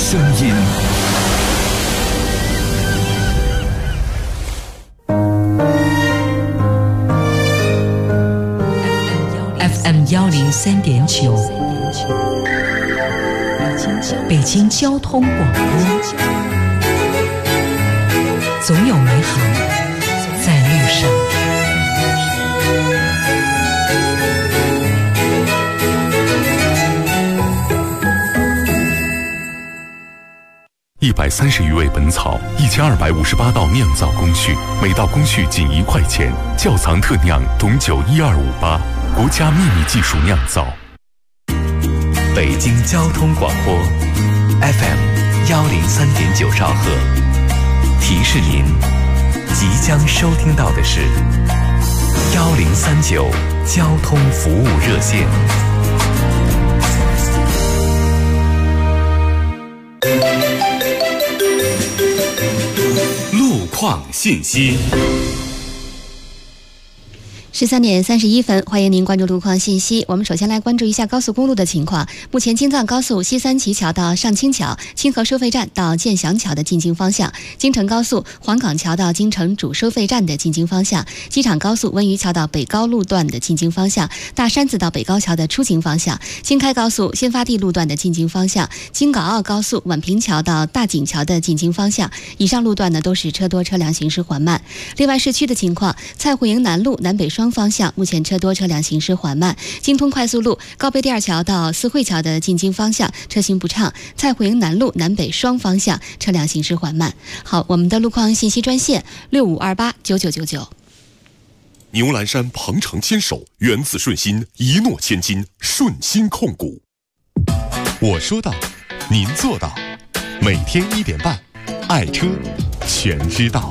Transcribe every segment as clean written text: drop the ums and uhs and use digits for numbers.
声音。 FM 103.9，北京交通广播，总有美好在路上。 130余味本草，1258道酿造工序，每道工序仅1块钱。窖藏特酿董酒12588，国家秘密技术酿造。 北京交通广播 FM 103.9兆赫，提示您，即将收听到的是1039交通服务热线。 路况信息。 13点31分，欢迎您关注路况信息。我们首先来关注一下高速公路的情况。目前京藏高速西三旗桥到上清桥、清河收费站到建祥桥的进京方向，京承高速黄岗桥到京承主收费站的进京方向，机场高速温榆桥到北高路段的进京方向，大山子到北高桥的出京方向，新开高速新发地路段的进京方向，京港澳高速宛平桥到大井桥的进京方向。以上路段呢都是车多车辆行驶缓慢。另外市区的情况，蔡户营南路南北双方向目前车多车辆行驶缓慢，京通快速路高碑第二桥到四惠桥的进京方向车行不畅，蔡户营南路南北双方向车辆行驶缓慢。好，我们的路况信息专线65289999。 牛栏山鹏程牵手，源自顺心，一诺千金，顺心控股。我说到，您做到，每天1点半，爱车全知道。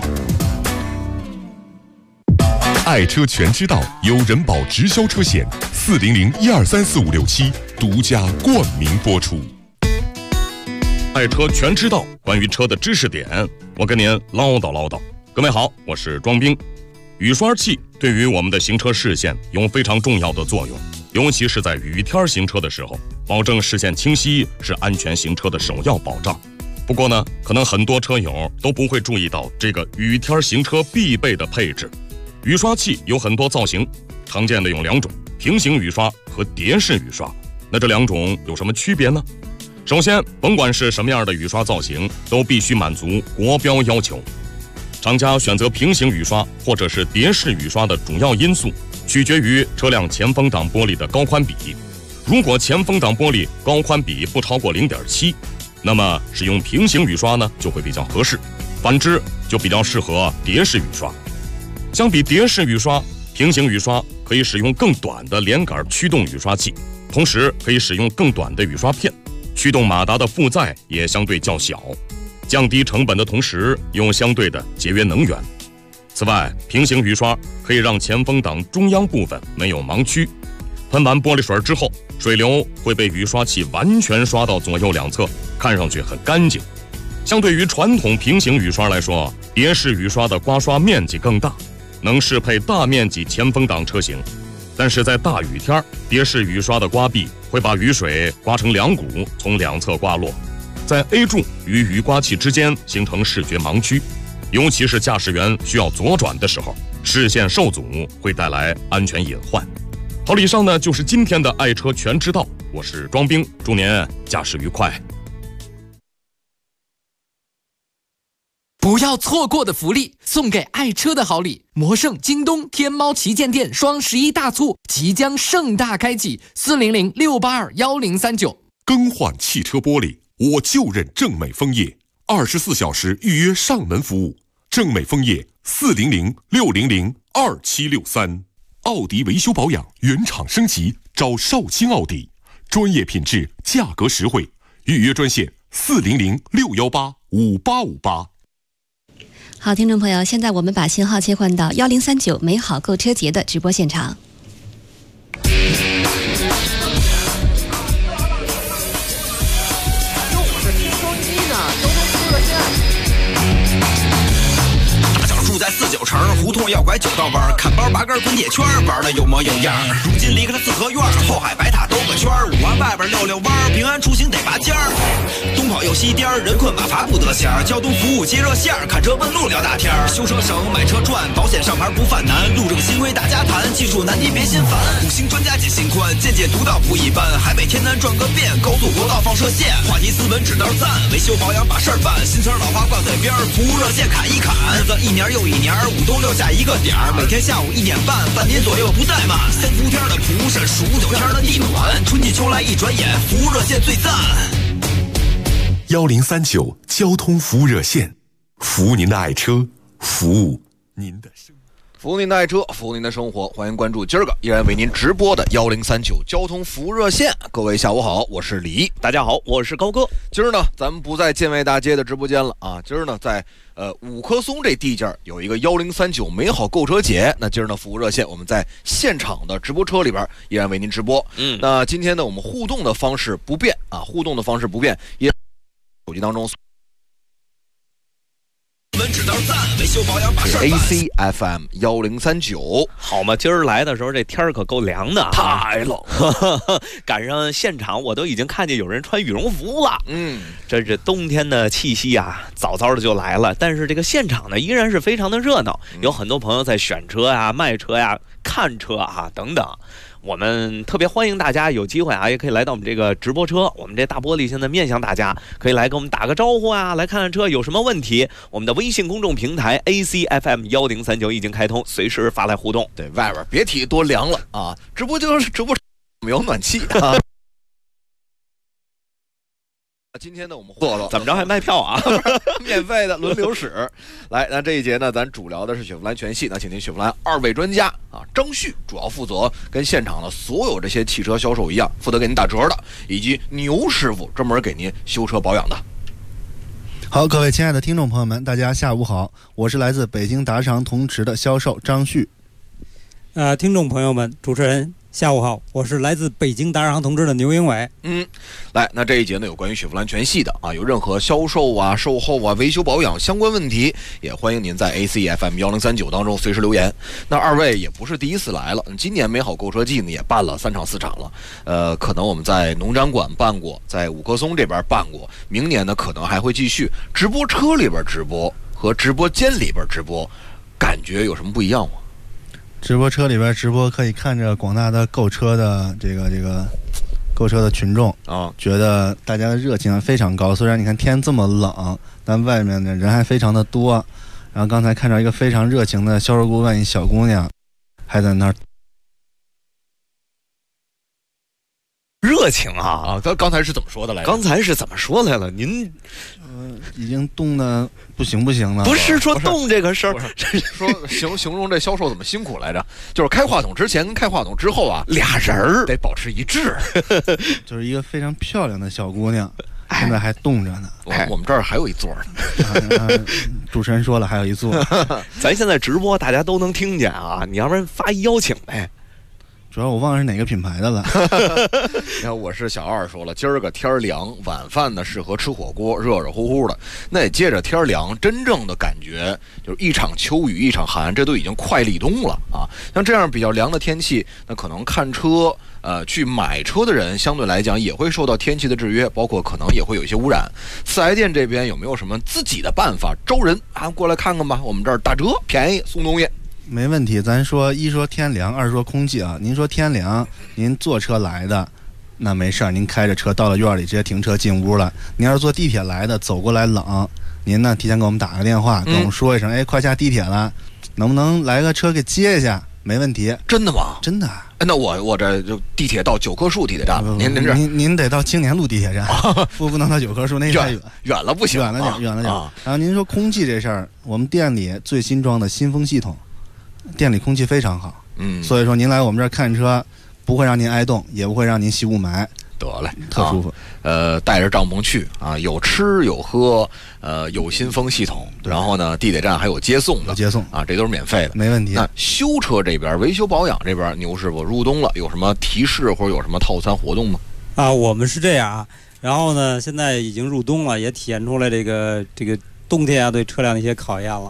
爱车全知道由人保直销车险400123456独家冠名播出。 爱车全知道，关于车的知识点，我跟您唠叨唠叨。各位好，我是庄兵。雨刷器对于我们的行车视线有非常重要的作用，尤其是在雨天行车的时候，保证视线清晰是安全行车的首要保障。不过呢，可能很多车友都不会注意到这个雨天行车必备的配置。雨刷器有很多造型，常见的有2种，平行雨刷和蝶式雨刷。那这2种有什么区别呢？首先，甭管是什么样的雨刷造型，都必须满足国标要求。厂家选择平行雨刷或者是蝶式雨刷的主要因素，取决于车辆前风挡玻璃的高宽比。如果前风挡玻璃高宽比不超过 0.7， 那么使用平行雨刷呢就会比较合适，反之就比较适合蝶式雨刷。相比蝶式雨刷，平行雨刷可以使用更短的连杆驱动雨刷器，同时可以使用更短的雨刷片，驱动马达的负载也相对较小，降低成本的同时又相对的节约能源。此外，平行雨刷可以让前风挡中央部分没有盲区，喷完玻璃水之后，水流会被雨刷器完全刷到左右两侧，看上去很干净。相对于传统平行雨刷来说，蝶式雨刷的刮刷面积更大，能适配大面积前风挡车型，但是在大雨天，蝶式雨刷的刮壁会把雨水刮成2股，从两侧刮落，在 A 柱与雨刮器之间形成视觉盲区，尤其是驾驶员需要左转的时候，视线受阻会带来安全隐患。好了，以上呢就是今天的爱车全知道，我是庄兵，祝您驾驶愉快。 不要错过的福利，送给爱车的好礼！魔圣京东天猫旗舰店双11大促即将盛大开启，400-682-1039。 更换汽车玻璃，我就认正美枫叶，24小时预约上门服务。正美枫叶400-600-2763。奥迪维修保养原厂升级，找少卿奥迪，专业品质，价格实惠。预约专线400-618-5858。 好，听众朋友，现在我们把信号切换到1039美好购车节的直播现场。 大长住在 49城，胡同要拐9道弯，看包拔根滚铁圈，玩的有模有样。如今离开了四合院，后海白塔兜个圈，5环外边溜溜弯，平安出行得拔尖儿。东跑又西颠，人困马乏不得闲，交通服务接热线，看车问路聊大天，修车省买车赚，保险上牌不犯难，路正新规大家谈，技术难题别心烦，五星专家解心宽，见解独到不一般，海北天南转个遍，高速国道放射线，话题斯文指道赞，维修保养把事儿办，新词老话挂嘴边，服务热线砍一砍，日子一年又一年，5冬6夏一个点儿，每天下午1点半，半年左右不怠慢，3伏天的蒲扇，数9天的地暖，春季秋来一转眼，服务热线最赞。 1039交通服务热线，服务您的爱车，服务您的生活。 服务您的爱车，服务您的生活，欢迎关注今儿个依然为您直播的1039交通服务热线。各位下午好，我是李， 大家好，我是高哥。 今儿呢，咱们不在建外大街的直播间了啊，今儿呢在五棵松这地界有一个1039美好购车节。那今儿呢，服务热线我们在现场的直播车里边依然为您直播。那今天呢，我们互动的方式不变啊，也手机当中。是 ACFM 1039， 好嘛，今儿来的时候这天儿可够凉的啊， 太冷了。 赶上现场我都已经看见有人穿羽绒服了。这是冬天的气息啊，早早的就来了。但是这个现场呢，依然是非常的热闹，有很多朋友在选车呀、卖车呀、看车啊等等。我们特别欢迎大家有机会啊，也可以来到我们这个直播车，我们这大玻璃现在面向大家，可以来跟我们打个招呼啊，来看看车有什么问题。我们的微信公众平台 ACFM 1039已经开通，随时发来互动。 对，外边别提多凉了啊！直播没有暖气啊。今天呢，我们做了怎么着还卖票啊？ 免费的轮流使。来，那这一节呢，咱主聊的是雪佛兰全系。那请您雪佛兰2位专家啊，张旭主要负责跟现场的所有这些汽车销售一样，负责给您打折的，以及牛师傅专门给您修车保养的。 好，各位亲爱的听众朋友们，大家下午好，我是来自北京达长同驰的销售张旭。 听众朋友们，主持人下午好，我是来自北京达长同志的牛英伟。 来，那这一节呢有关于雪佛兰全系的啊，有任何销售啊、售后啊、维修保养相关问题，也欢迎您在 ACFM 1039当中随时留言。那二位也不是第一次来了，今年美好购车季呢也办了3场4场了，可能我们在农展馆办过，在五棵松这边办过，明年呢可能还会继续。直播车里边直播和直播间里边直播，感觉有什么不一样吗？ 直播车里边直播可以看着广大的购车的这个购车的群众啊，觉得大家的热情非常高。虽然你看天这么冷，但外面的人还非常的多。然后刚才看到一个非常热情的销售顾问，一小姑娘还在那儿。 热情啊！ 刚才是怎么说的来着？ 刚才是怎么说来了？您已经冻得不行了。 不是说冻这个事儿， 说形容这销售怎么辛苦来着？就是开话筒之前跟开话筒之后啊， 俩人儿得保持一致。 就是一个非常漂亮的小姑娘，现在还冻着呢。 我们这儿还有一座呢。 主持人说了还有一座。 咱现在直播大家都能听见啊，你要不然发一邀请呗。 主要我忘了是哪个品牌的了。 然后我是小二说了，今儿个天凉，晚饭呢适合吃火锅，热热乎乎的。那也接着天凉，真正的感觉就是一场秋雨一场寒，这都已经快立冬了啊。像这样比较凉的天气，那可能看车去买车的人相对来讲也会受到天气的制约，包括可能也会有一些污染。四 S 店这边有没有什么自己的办法招人啊？过来看看吧，我们这儿打折便宜送东西。 没问题，咱说一说天凉，二说空气啊。您说天凉，您坐车来的，那没事儿，您开着车到了院里直接停车进屋了。您要是坐地铁来的，走过来冷，您呢提前给我们打个电话，跟我们说一声，快下地铁了，能不能来个车给接一下？没问题。 真的吗？ 真的。 那我这就地铁到9棵树地铁站了， 您得到青年路地铁站，不能到9棵树，那太远了不行， 远了点。然后您说空气这事儿，我们店里最新装的新风系统。店里空气非常好，所以说您来我们这儿看车，不会让您挨冻，也不会让您吸雾霾， 得嘞， 特舒服。 带着帐篷去啊，有吃有喝，有新风系统，然后呢，地铁站还有接送啊，这都是免费的， 没问题。 那修车这边、维修保养这边，牛师傅入冬了，有什么提示或者有什么套餐活动吗？ 我们是这样啊，然后呢，现在已经入冬了，也体现出来这个冬天啊对车辆的一些考验了。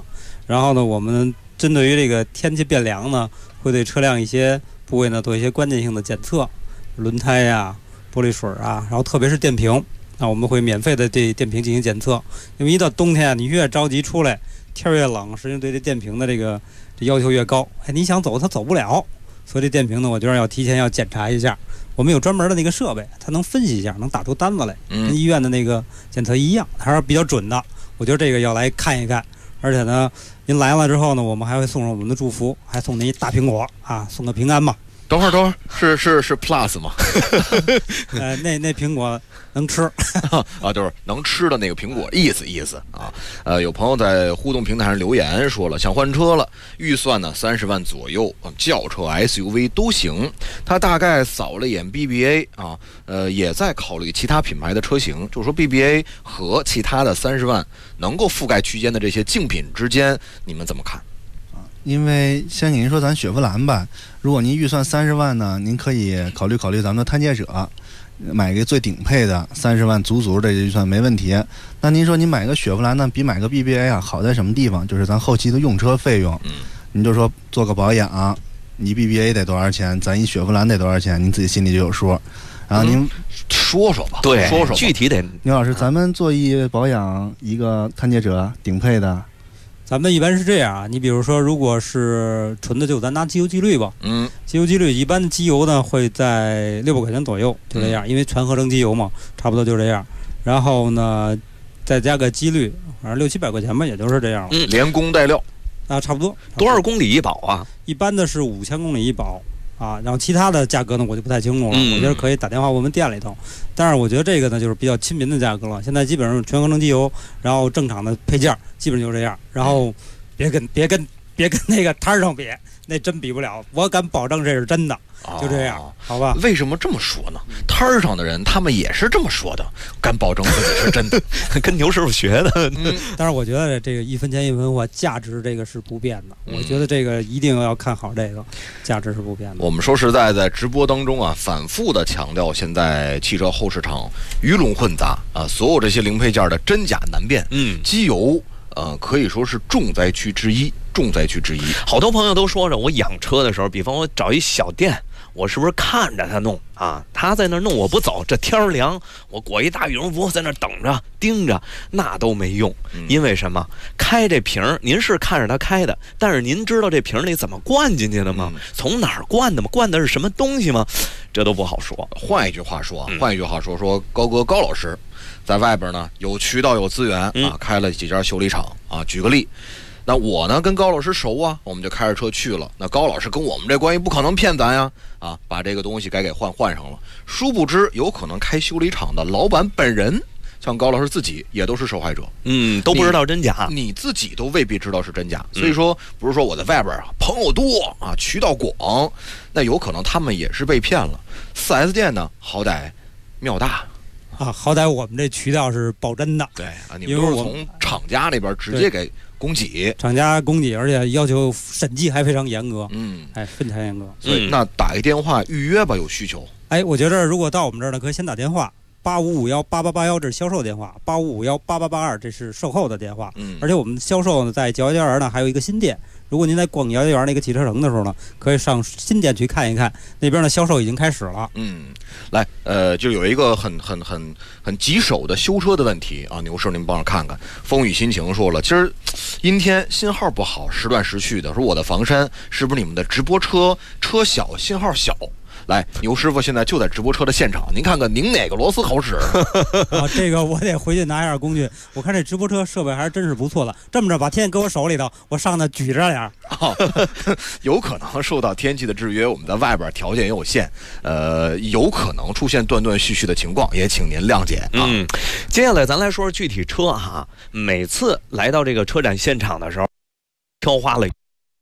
然后呢，我们针对于这个天气变凉呢，会对车辆一些部位呢做一些关键性的检测，轮胎呀、玻璃水啊，然后特别是电瓶，那我们会免费的对电瓶进行检测。因为一到冬天，你越着急出来，天越冷，实际上对这电瓶的这要求越高。你想走它走不了，所以这电瓶呢，我觉得要提前要检查一下。我们有专门的那个设备，它能分析一下，能打出单子来，跟医院的那个检测一样，还是比较准的。我觉得这个要来看一看。而且呢，您来了之后呢，我们还会送上我们的祝福，还送您一大苹果啊，送个平安嘛。 等会儿，是 Plus 吗？ 那苹果能吃啊，就是能吃的那个苹果，意思啊。有朋友在互动平台上留言说了，想换车了，预算呢30万左右，轿车 SUV 都行。他大概扫了一眼 BBA 啊，也在考虑其他品牌的车型，就是说 BBA 和其他的30万能够覆盖区间的这些竞品之间，你们怎么看？ 因为先给您说咱雪佛兰吧，如果您预算30万呢，您可以考虑咱们的探界者，买个最顶配的30万足的预算没问题。那您说您买个雪佛兰呢，比买个 BBA 啊好在什么地方？就是咱后期的用车费用，您就说做个保养，你 BBA 得多少钱，咱一雪佛兰得多少钱，您自己心里就有数。然后您说说吧， 对， 说说具体得。 牛老师，咱们做一保养一个探界者顶配的。 咱们一般是这样啊，你比如说，如果是纯的，就咱拿机油机滤吧。机油机滤一般的机油呢会在600块钱左右，就这样，因为全合成机油嘛，差不多就这样。然后呢，再加个机滤，反正600-700块钱吧，也就是这样了。 连工带料啊，差不多。 多少公里一保啊？ 一般的是5000公里一保。啊，然后其他的价格呢，我就不太清楚了。我觉得可以打电话问问店里头，但是我觉得这个呢，就是比较亲民的价格了。现在基本上全合成机油，然后正常的配件基本就这样。然后别跟那个摊上比，那真比不了。我敢保证这是真的，就这样，好吧？ 为什么这么说呢？摊上的人他们也是这么说的，敢保证自己是真的， 跟牛师傅学的。 但是我觉得这个1分钱1分货，价值这个是不变的。我觉得这个一定要看好，这个价值是不变的。 我们说实在，在直播当中啊，反复的强调，现在汽车后市场鱼龙混杂啊，所有这些零配件的真假难辨。机油可以说是重灾区之一。好多朋友都说着，我养车的时候，比方我找一小店，我是不是看着他弄啊？他在那弄，我不走，这天儿凉，我裹一大羽绒服在那等着盯着，那都没用。因为什么？开这瓶儿，您是看着他开的，但是您知道这瓶里怎么灌进去的吗？从哪儿灌的吗？灌的是什么东西吗？这都不好说。 换一句话说，说高哥高老师在外边呢，有渠道有资源啊，开了几家修理厂啊。举个例。那我呢跟高老师熟啊，我们就开着车去了。那高老师跟我们这关系不可能骗咱呀，啊，把这个东西给换上了。殊不知，有可能开修理厂的老板本人，像高老师自己也都是受害者。 都不知道真假， 你自己都未必知道是真假。所以说，不是说我在外边朋友多啊，渠道广，那有可能他们也是被骗了。4S 店呢，好歹庙大。 啊，好歹我们这渠道是保真的。 对啊，你们都是从厂家那边直接给供给， 厂家供给，而且要求审计还非常严格。非常严格。 所以那打一电话预约吧，有需求。 我觉得如果到我们这儿呢，可以先打电话，85518881这是销售电话，85518882这是售后的电话。而且我们销售呢，在911园呢还有一个新店。如果您在逛911园那个汽车城的时候呢，可以上新店去看一看，那边的销售已经开始了。 来，就有一个很棘手的修车的问题啊，牛师您帮着看看。风雨心情说了，今儿阴天信号不好，时断时续的，说我的房山是不是你们的直播车小信号小？来，牛师傅现在就在直播车的现场，您看看拧哪个螺丝好使？ 这个我得回去拿一下工具。我看这直播车设备还真是不错的。这么着，把天给我手里头，我上那举着点。 有可能受到天气的制约，我们在外边条件也有限，有可能出现断断续续的情况，也请您谅解啊。 接下来咱来说说具体车哈。每次来到这个车展现场的时候，挑花了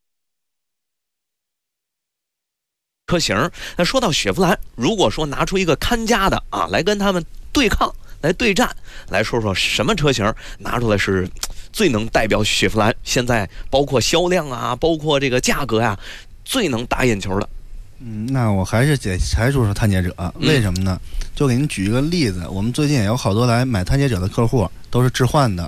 车型。那说到雪佛兰，如果说拿出一个看家的啊，来跟他们对抗、来对战，来说说什么车型拿出来是最能代表雪佛兰现在包括销量啊，包括这个价格呀，最能打眼球的。 那我还是说说探界者，为什么呢？就给您举一个例子，我们最近也有好多来买探界者的客户，都是置换的，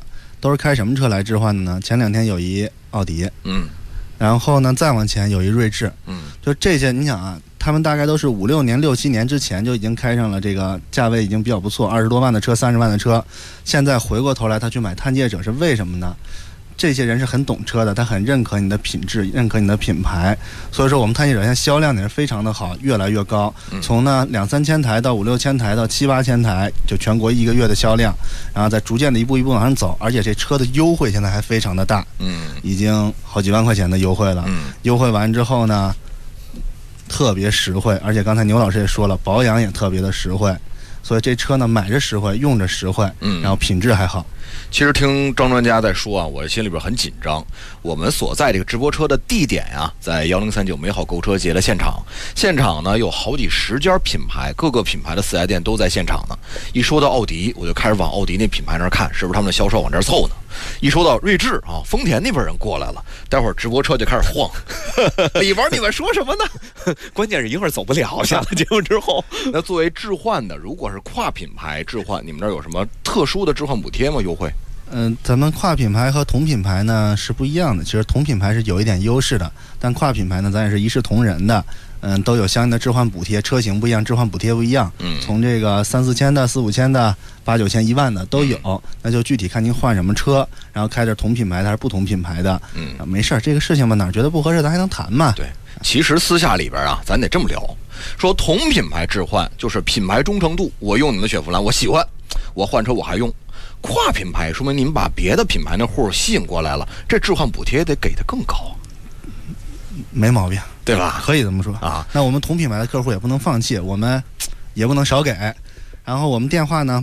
都是开什么车来置换的呢？前2天有一奥迪，然后呢再往前有一锐志，就这些你想啊，他们大概都是5、6年、6、7年之前就已经开上了这个价位已经比较不错，20多万的车、30万的车，现在回过头来他去买探界者是为什么呢？这些人是很懂车的，他很认可你的品质，认可你的品牌，所以说我们探界者现在销量也是非常的好，越来越高。从呢2、3千台到5、6千台到7、8千台，就全国1个月的销量，然后再逐渐的一步一步往上走，而且这车的优惠现在还非常的大，已经好几万块钱的优惠了。优惠完之后呢，特别实惠，而且刚才牛老师也说了，保养也特别的实惠。所以这车呢，买着实惠，用着实惠，然后品质还好。 其实听张专家在说啊，我心里边很紧张。我们所在这个直播车的地点呀，在1039美好购车节的现场。现场呢有好几10家品牌，各个品牌的4S店都在现场呢。一说到奥迪，我就开始往奥迪那品牌那儿看，是不是他们的销售往这儿凑呢？一说到锐志啊，丰田那边人过来了，待会儿直播车就开始晃。里边你们说什么呢？ 关键是一会儿走不了，下了节目之后。 那作为置换的，如果是跨品牌置换，你们这儿有什么特殊的置换补贴吗？优惠？ 咱们跨品牌和同品牌呢是不一样的。其实同品牌是有一点优势的，但跨品牌呢，咱也是一视同仁的。都有相应的置换补贴，车型不一样，置换补贴不一样。从这个3、4千的、4、5千的、8、9千、1万的都有。那就具体看您换什么车，然后开着同品牌的还是不同品牌的。没事儿，这个事情吧，哪儿觉得不合适，咱还能谈嘛。 对，其实私下里边啊，咱得这么聊，说同品牌置换就是品牌忠诚度，我用你们的雪佛兰，我喜欢，我换车我还用。跨品牌说明你们把别的品牌那户吸引过来了，这置换补贴得给的更高。 没毛病， 对吧？ 可以这么说啊。那我们同品牌的客户也不能放弃，我们也不能少给。然后我们电话呢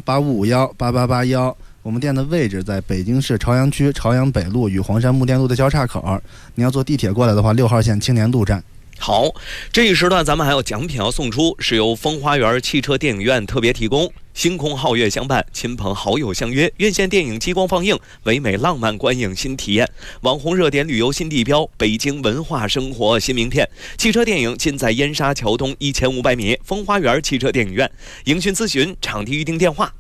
，85518881，我们店的位置在北京市朝阳区朝阳北路与黄山木店路的交叉口。你要坐地铁过来的话，6号线青年路站。 好，这一时段咱们还有奖品要送出，是由风花园汽车电影院特别提供。星空皓月相伴，亲朋好友相约，院线电影激光放映，唯美浪漫观影新体验，网红热点旅游新地标，北京文化生活新名片。汽车电影尽在燕莎桥东1500米风花园汽车电影院。营讯咨询场地预订电话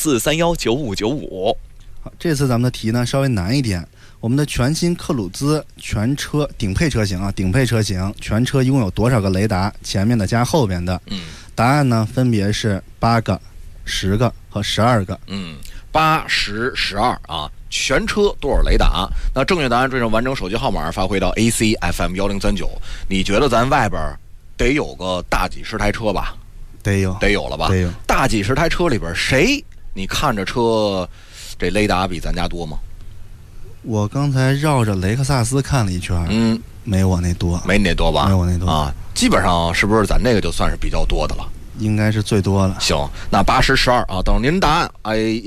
64319595。 好，这次咱们的题呢稍微难一点。我们的全新克鲁兹全车顶配车型啊，顶配车型全车一共有多少个雷达？前面的加后边的。答案呢分别是8个、10个和12个。 8、10、12啊，全车多少雷达？那正确答案追上完整手机号码发回到 ACFM1039。你觉得咱外边得有个大几十台车吧？得有了吧？得有。大几十台车里边谁你看着车这雷达比咱家多吗？ 我刚才绕着雷克萨斯看了一圈，没我那多， 没你那多吧？ 没我那多啊，基本上是不是咱这个就算是比较多的了？ 应该是最多了。 行，那8、10、12啊，等您答案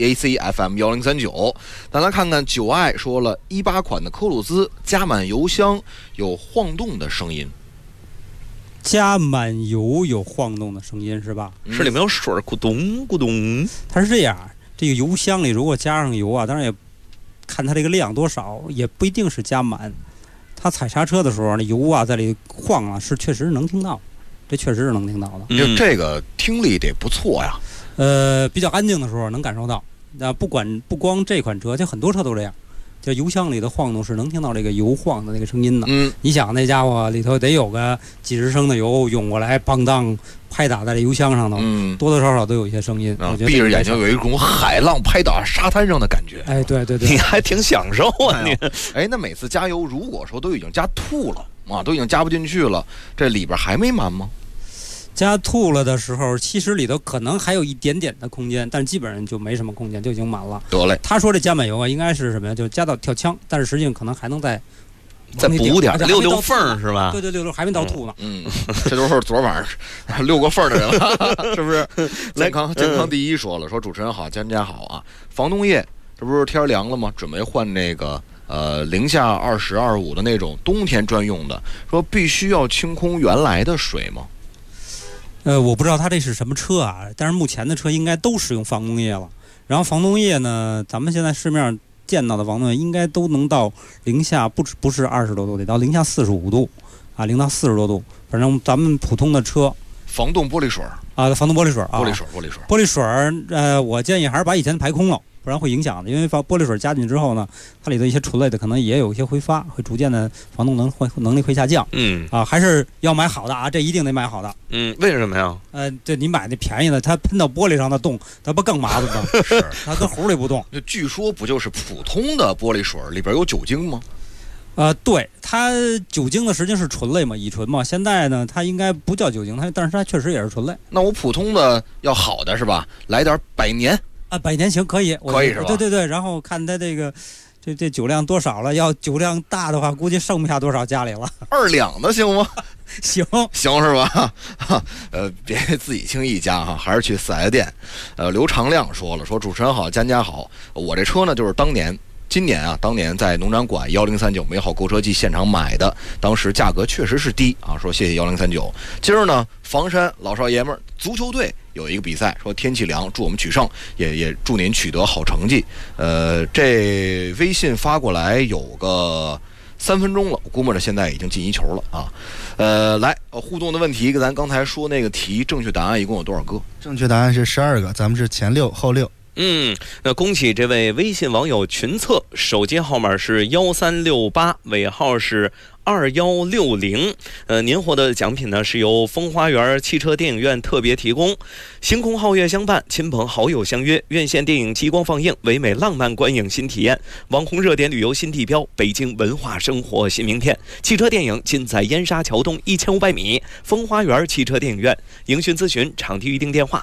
ACFM1039。咱来看看9爱说了，18款的科鲁兹加满油箱有晃动的声音。 加满油有晃动的声音是吧？ 是里面有水咕咚咕咚。 它是这样，这个油箱里如果加上油啊，当然也看它这个量多少，也不一定是加满。它踩刹车的时候，那油啊在里晃啊，是确实能听到，这确实是能听到的。 这个听力得不错呀。 比较安静的时候能感受到。那不光这款车，就很多车都这样。这油箱里的晃动是能听到这个油晃的那个声音的。你想那家伙里头得有个几十升的油涌过来，邦当拍打在这油箱上头，多多少少都有一些声音。我觉得闭着眼睛有一种海浪拍打沙滩上的感觉。 哎，对对对， 你还挺享受啊你。 那每次加油，如果说都已经加吐了啊，都已经加不进去了，这里边还没满吗？ 加吐了的时候，其实里头可能还有一点点的空间，但基本上就没什么空间，就已经满了。 得嘞， 他说这加满油啊，应该是什么呀？就加到跳枪，但是实际上可能还能再补点，6缝是吧？ 对对，6还没到吐呢。 这都是昨晚上6个缝的人了，是不是？健康第一说了，说主持人好，专家好啊。防冻液，这不是天凉了吗？准备换那个零下20、25的那种冬天专用的，说必须要清空原来的水吗？ 我不知道它这是什么车啊，但是目前的车应该都使用防冻液了。然后防冻液呢，咱们现在市面上见到的防冻液应该都能到零下不是20多度，得到零下45度啊，0到40多度。反正咱们普通的车， 防冻玻璃水啊，防冻玻璃水啊， 玻璃水。 我建议还是把以前排空了， 不然会影响的。因为把玻璃水加进去之后呢，它里头一些醇类的可能也有一些挥发，会逐渐的防冻能力会下降。还是要买好的啊，这一定得买好的。 为什么呀？ 对，你买那便宜的，它喷到玻璃上的冻，它不更麻烦吗？ 是， 它搁壶里不动。 据说不就是普通的玻璃水里边有酒精吗？ 对，它酒精的实际是醇类嘛，乙醇嘛。现在呢，它应该不叫酒精，但是它确实也是醇类。 那我普通的要好的是吧？来点百年啊，百年行可以， 可以是吧？ 对，然后看它这酒量多少了，要酒量大的话，估计剩不下多少家里了。 2两的行吗？ 行是吧？别自己轻易加哈，还是去4S店。刘长亮说主持人好，佳佳好，我这车呢就是今年在农展馆1039美好购车季现场买的，当时价格确实是低啊。说谢谢1039。今儿呢，房山老少爷们儿足球队有一个比赛，说天气凉，祝我们取胜，也祝您取得好成绩。这微信发过来有个3分钟了，我估摸着现在已经进1球了啊。来互动的问题，跟咱刚才说那个题，正确答案一共有多少个？ 正确答案是12个，咱们是前6后6。 那恭喜这位微信网友群策，手机号码是1368，尾号是2160。您获得的奖品呢是由风花园汽车电影院特别提供，星空皓月相伴，亲朋好友相约，院线电影激光放映，唯美浪漫观影新体验，网红热点旅游新地标，北京文化生活新名片。汽车电影尽在燕莎桥东1500米风花园汽车电影院。营讯咨询场地预订电话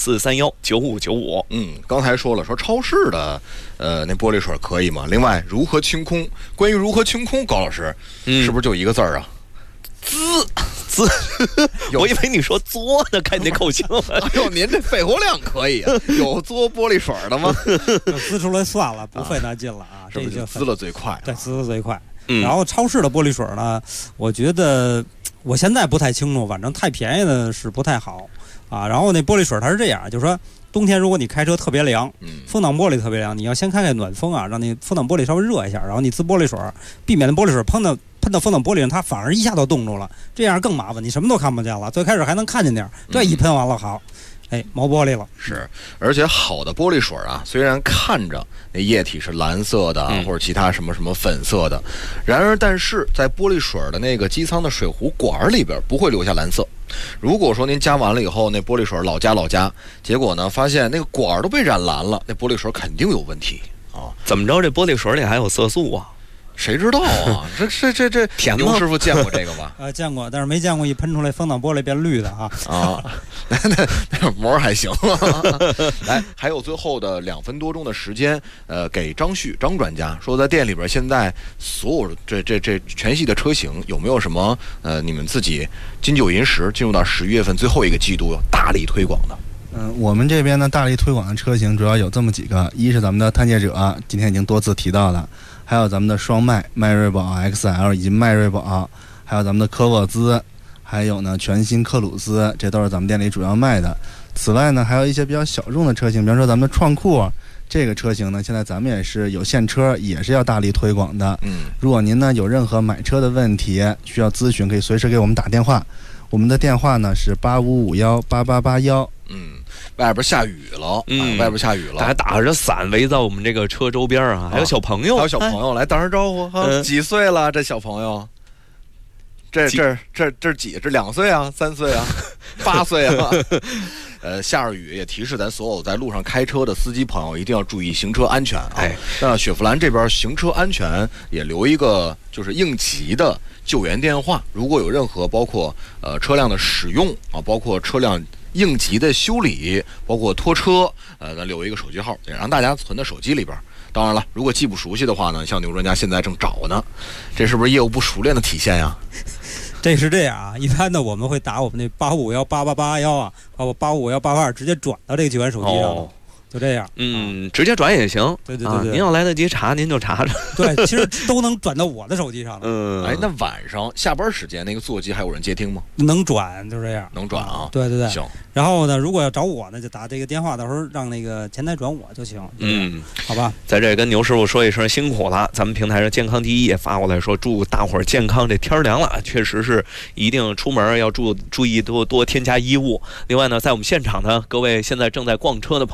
64319595。 刚才说超市的那玻璃水可以吗？另外如何清空？关于如何清空，高老师是不是就一个字儿啊？ 滋，我以为你说作呢，看你那口型。 哎呦，您这肺活量可以啊！有嘬玻璃水的吗？ 滋出来算了，不费那劲了啊！ 这就滋了最快。 对，滋的最快。然后超市的玻璃水呢，我觉得我现在不太清楚，反正太便宜的是不太好啊。然后那玻璃水它是这样，就是说冬天如果你开车特别凉，风挡玻璃特别凉，你要先开暖风啊，让那风挡玻璃稍微热一下，然后你滋玻璃水，避免那玻璃水喷到风挡玻璃上，它反而一下都冻住了，这样更麻烦，你什么都看不见了。最开始还能看见点，这一喷完了好，毛玻璃了。 是，而且好的玻璃水啊，虽然看着那液体是蓝色的，或者其他什么粉色的，但是在玻璃水的那个机舱的水壶管里边不会留下蓝色。如果说您加完了以后，那玻璃水老加，结果呢发现那个管都被染蓝了，那玻璃水肯定有问题啊！ 怎么着，这玻璃水里还有色素啊？ 谁知道啊？这甜吗？ 牛师傅见过这个吧？ 见过，但是没见过一喷出来风挡玻璃变绿的啊！ 那膜还行。来，还有最后的2分多钟的时间，给张专家说，在店里边现在所有这全系的车型有没有什么你们自己金九银十进入到11月份最后一个季度大力推广的？ 我们这边呢大力推广的车型主要有这么几个，一是咱们的探界者，今天已经多次提到了。还有咱们的双迈锐宝 XL 以及迈锐宝，还有咱们的科沃兹，还有呢全新克鲁兹，这都是咱们店里主要卖的。此外呢，还有一些比较小众的车型，比方说咱们的创酷这个车型呢，现在咱们也是有现车，也是要大力推广的。如果您呢有任何买车的问题需要咨询，可以随时给我们打电话。我们的电话呢是85518881。 外边下雨了，外边下雨了， 大家打着伞围在我们这个车周边啊，还有小朋友， 来打声招呼。几岁了？这小朋友？这几？这2岁啊？3岁啊？8岁啊？下着雨也提示咱所有在路上开车的司机朋友一定要注意行车安全啊！那雪佛兰这边行车安全也留一个就是应急的救援电话，如果有任何包括车辆的使用啊，包括车辆应急的修理，包括拖车，咱留一个手机号，也让大家存在手机里边。当然了，如果记不熟悉的话呢，像牛专家现在正找呢，这是不是业务不熟练的体现呀？ 这是这样啊，一般的我们会打我们那85518881啊，把我855182直接转到这个救援手机上。就这样， 直接转也行。 对， 您要来得及查，您就查着。 对，其实都能转到我的手机上的。 那晚上下班时间那个座机还有人接听吗？ 能转，就这样。 能转啊？ 对。 行。 然后呢，如果要找我呢，就打这个电话，到时候让那个前台转我就行。好吧。 在这跟牛师傅说一声辛苦了，咱们平台上健康第一也发过来说，祝大伙儿健康。这天凉了，确实是一定出门要注意多添加衣物。另外呢，在我们现场呢，各位现在正在逛车的朋友啊，大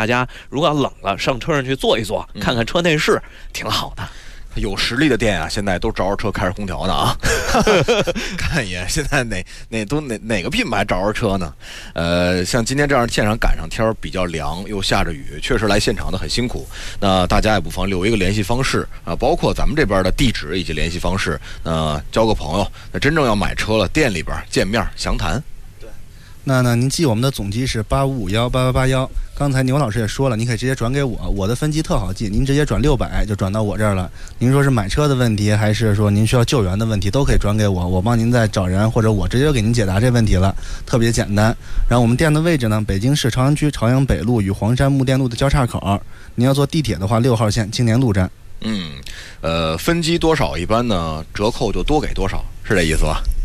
大家如果要冷了，上车上去坐一坐，看看车内饰，挺好的。 有实力的店啊，现在都着着车开着空调呢啊！看一眼，现在哪个品牌着着车呢？像今天这样现场赶上天儿比较凉，又下着雨，确实来现场的很辛苦。那大家也不妨留一个联系方式啊，包括咱们这边的地址以及联系方式，交个朋友。那真正要买车了，店里边见面详谈。 那您记我们的总机是85518881。刚才牛老师也说了，您可以直接转给我的分机特好记，您直接转600就转到我这儿了。您说是买车的问题，还是说您需要救援的问题，都可以转给我帮您再找人，或者我直接给您解答这问题了，特别简单。然后我们店的位置呢，北京市朝阳区朝阳北路与黄山木店路的交叉口。您要坐地铁的话，6号线青年路站。 分机多少一般呢？折扣就多给多少，是这意思吧？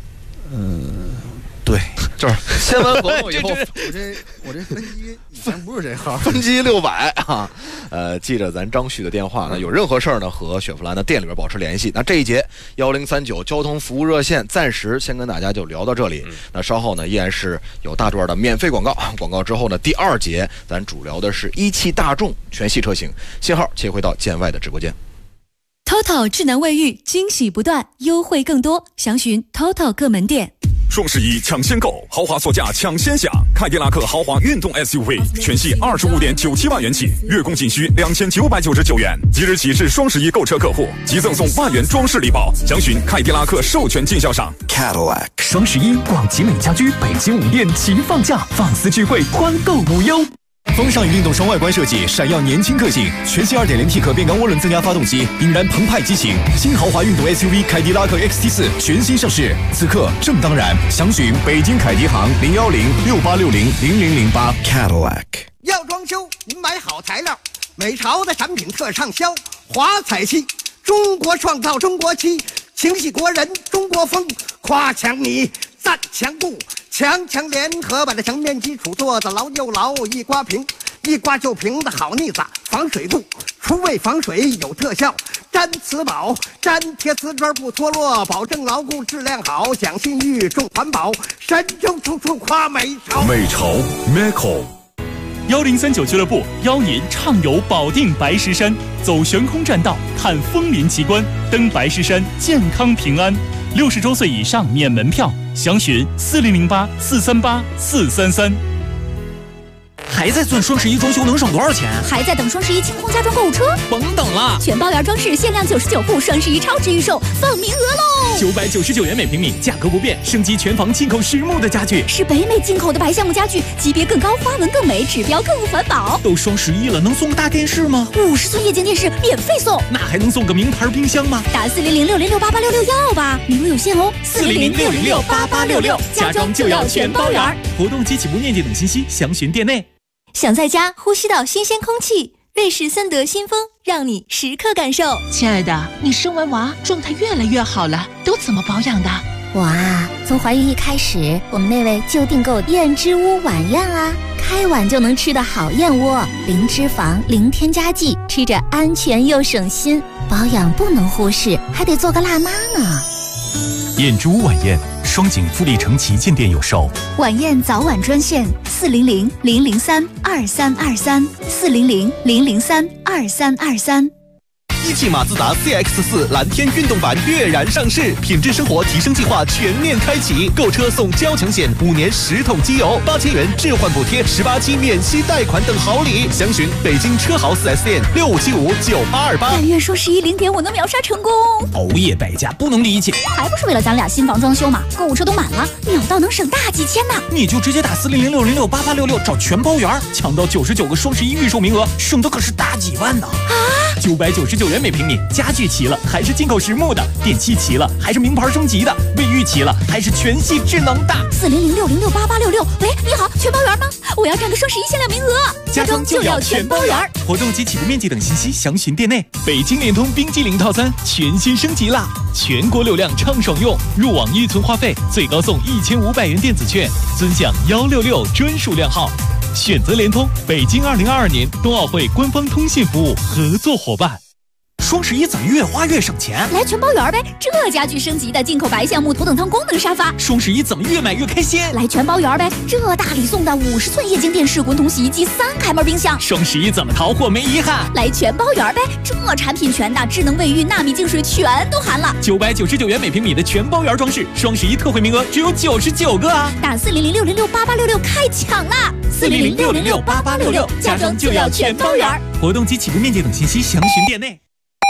对，就是签完合同以后， 我这分机以前不是这号， 分机600啊。记着咱张旭的电话呢，有任何事儿呢和雪佛兰的店里边保持联系。那这一节1039交通服务热线暂时先跟大家就聊到这里。那稍后呢依然是有大段的免费广告，广告之后呢第2节咱主聊的是17大众全系车型。信号切回到建外的直播间。 TOTO 智能卫浴惊喜不断，优惠更多，详询 TOTO 各门店。 双11抢先购，豪华座驾抢先享，凯迪拉克豪华运动 SUV 全系25.97万元起，月供仅需2999元。即日起至双11购车客户即赠送万元装饰礼包，详询凯迪拉克授权经销商 Cadillac。 双11广集美家居北京5店齐放价，放肆聚会，欢购无忧。 风尚运动双外观设计，闪耀年轻个性。全新 2.0T 可变缸涡轮增压发动机，引燃澎湃激情。新豪华运动 SUV 凯迪拉克 XT4 全新上市，此刻正当然。详询北京凯迪行01068600008 Cadillac。 要装修，您买好材料，美潮的产品特畅销。华彩漆，中国创造中国漆，情系国人中国风。夸墙泥，赞墙布。强联合把这墙面基础做得牢又牢，一刮平，一刮就平的好腻子，防水布，除味防水有特效，粘瓷宝，粘贴瓷砖不脱落，保证牢固质量好，讲信誉重环保，神州处处夸美潮。 美潮 Meco。 1039俱乐部邀您畅游保定白石山，走悬空栈道，看枫林奇观，登白石山健康平安。60周岁以上免门票，详询4008-438-433。 还在算双11装修能省多少钱？ 还在等双11清空家装购物车？ 甭等了， 全包圆装饰限量99户，双11超值预售，放名额喽 ！999元每平米，价格不变，升级全房进口实木的家具， 是北美进口的白橡木家具，级别更高，花纹更美，指标更环保。 都双11了，能送个大电视吗 ？50寸液晶电视免费送， 那还能送个名牌冰箱吗？ 打400-606-8866要吧，名额有限哦，400-606-8866，家装就要全包圆。 活动及起步面积等信息详询店内。 想在家呼吸到新鲜空气，瑞士森德新风让你时刻感受。 亲爱的，你生完娃状态越来越好了，都怎么保养的？ 我啊，从怀孕一开始，我们那位就订购燕之屋晚宴啊，开碗就能吃的好燕窝，零脂肪，零添加剂，吃着安全又省心。保养不能忽视，还得做个辣妈呢。 燕之屋晚宴，双井富力城旗舰店有售。 晚宴早晚专线400-003-2323，400-003-2323。 一汽马自达 CX-4 蓝天运动版跃然上市，品质生活提升计划全面开启，购车送交强险，5年10桶机油，8000元置换补贴，18期免息贷款等好礼。详询北京车豪 4S 店65759828。 但愿双110点我能秒杀成功。 熬夜败家不能理解， 还不是为了咱俩新房装修嘛？购物车都满了，秒到能省大几千呢。 你就直接打400-606-8866找全包圆，抢到99个双11预售名额，省的可是大几万呢！999元每平米，家具齐了还是进口实木的，电器齐了还是名牌升级的，卫浴齐了还是全系智能的。 400-606-8866。喂，你好，全包圆吗？我要占个双11限量名额。 家装就要全包圆。活动及起步面积等信息详询店内。北京联通冰激凌套餐全新升级啦，全国流量畅爽用，入网预存话费最高送1500元电子券，尊享166专属量号。选择联通，北京2022年冬奥会官方通信服务合作伙伴。 双11怎么越花越省钱？ 来全包圆呗！这家具升级的进口白橡木头等舱功能沙发， 双11怎么越买越开心？ 来全包圆呗！这大礼送的50寸液晶电视、滚筒洗衣机、3开门冰箱， 双11怎么淘货没遗憾？ 来全包圆呗！这产品全的智能卫浴、纳米净水全都含了 ，999元每平米的全包圆装饰，双11特惠名额只有99个啊！ 打400-606-8866开抢啦！400-606-8866，家装就要全包圆。 活动及起步面积等信息详询店内。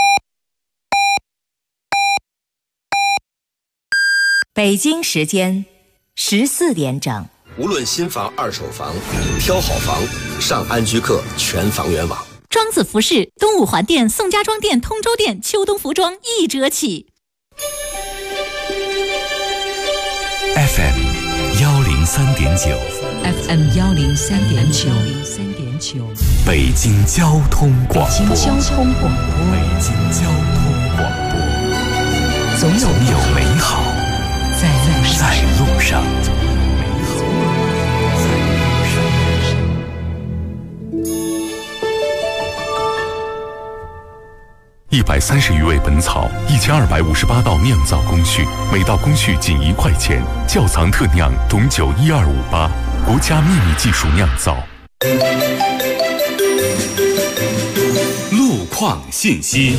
北京时间14点整。 无论新房、二手房，挑好房上安居客全房源网。 庄子服饰、东五环店、宋家庄店、通州店秋冬服装1折起。 FM 103.9 FM 103.9 北京交通广播。 北京交通广播。总有美好在路上。 130余味本草，1258道酿造工序，每道工序仅1块钱。窖藏特酿董酒12588，国家秘密技术酿造。 路况信息。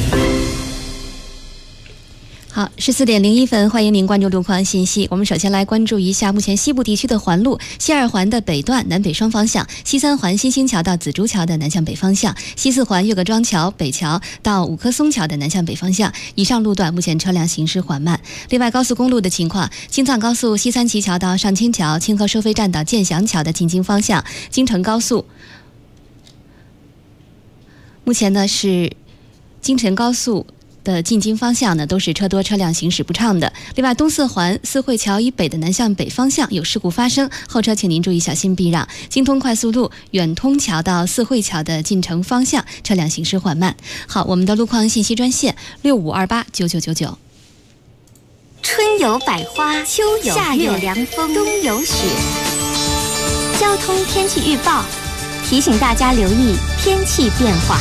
好，14点01分，欢迎您关注路况信息。我们首先来关注一下目前西部地区的环路：西2环的北段南北双方向，西3环新兴桥到紫竹桥的南向北方向，西4环岳各庄桥北桥到五棵松桥的南向北方向。以上路段目前车辆行驶缓慢。另外，高速公路的情况：京藏高速西三旗桥到上清桥、清河收费站到建祥桥的进京方向，京承高速目前呢是京承高速的进京方向呢都是车多车辆行驶不畅的。另外，东4环四惠桥以北的南向北方向有事故发生，后车请您注意小心避让。京通快速路远通桥到四惠桥的进城方向车辆行驶缓慢。好，我们的路况信息专线65289999。 春有百花，秋有夏有凉风，冬有雪。交通天气预报提醒大家留意天气变化。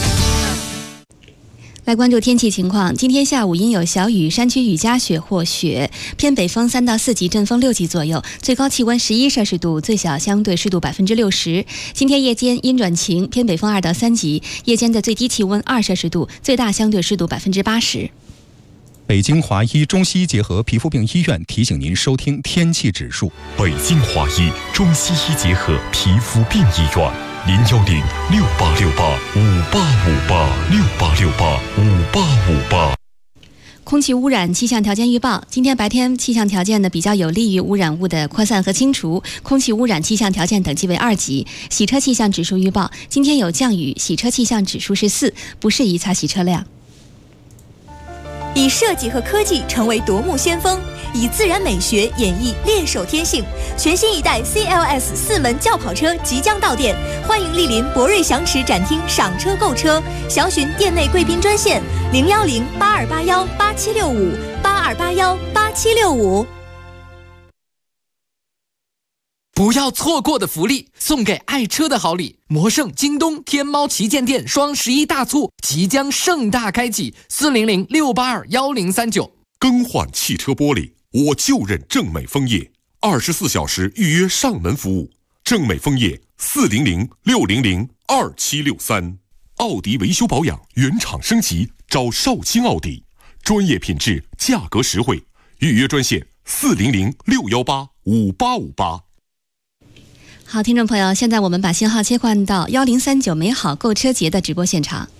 来关注天气情况，今天下午阴有小雨，山区雨夹雪或雪，偏北风3到4级，阵风6级左右，最高气温11摄氏度，最小相对湿度60%。今天夜间阴转晴，偏北风2到3级，夜间的最低气温2摄氏度，最大相对湿度80%。 北京华医中西医结合皮肤病医院提醒您收听天气指数。北京华医中西医结合皮肤病医院，0106868585868，685858。 空气污染气象条件预报：今天白天气象条件呢比较有利于污染物的扩散和清除，空气污染气象条件等级为2级。洗车气象指数预报：今天有降雨，洗车气象指数是4，不适宜擦洗车辆。 以设计和科技成为夺目先锋，以自然美学演绎猎手天性。全新一代 CLS 4门轿跑车即将到店，欢迎莅临博瑞祥驰展厅赏车购车，详询店内贵宾专线010-8281-8765，8281-8765。 不要错过的福利，送给爱车的好礼。魔圣、京东、天猫旗舰店双11大促即将盛大开启，400-682-1039。 更换汽车玻璃，我就认正美枫叶，24小时预约上门服务。正美枫叶400-600-2763。奥迪维修保养原厂升级，找少卿奥迪，专业品质，价格实惠。预约专线400-618-5858。 好，听众朋友，现在我们把信号切换到1039美好购车节的直播现场。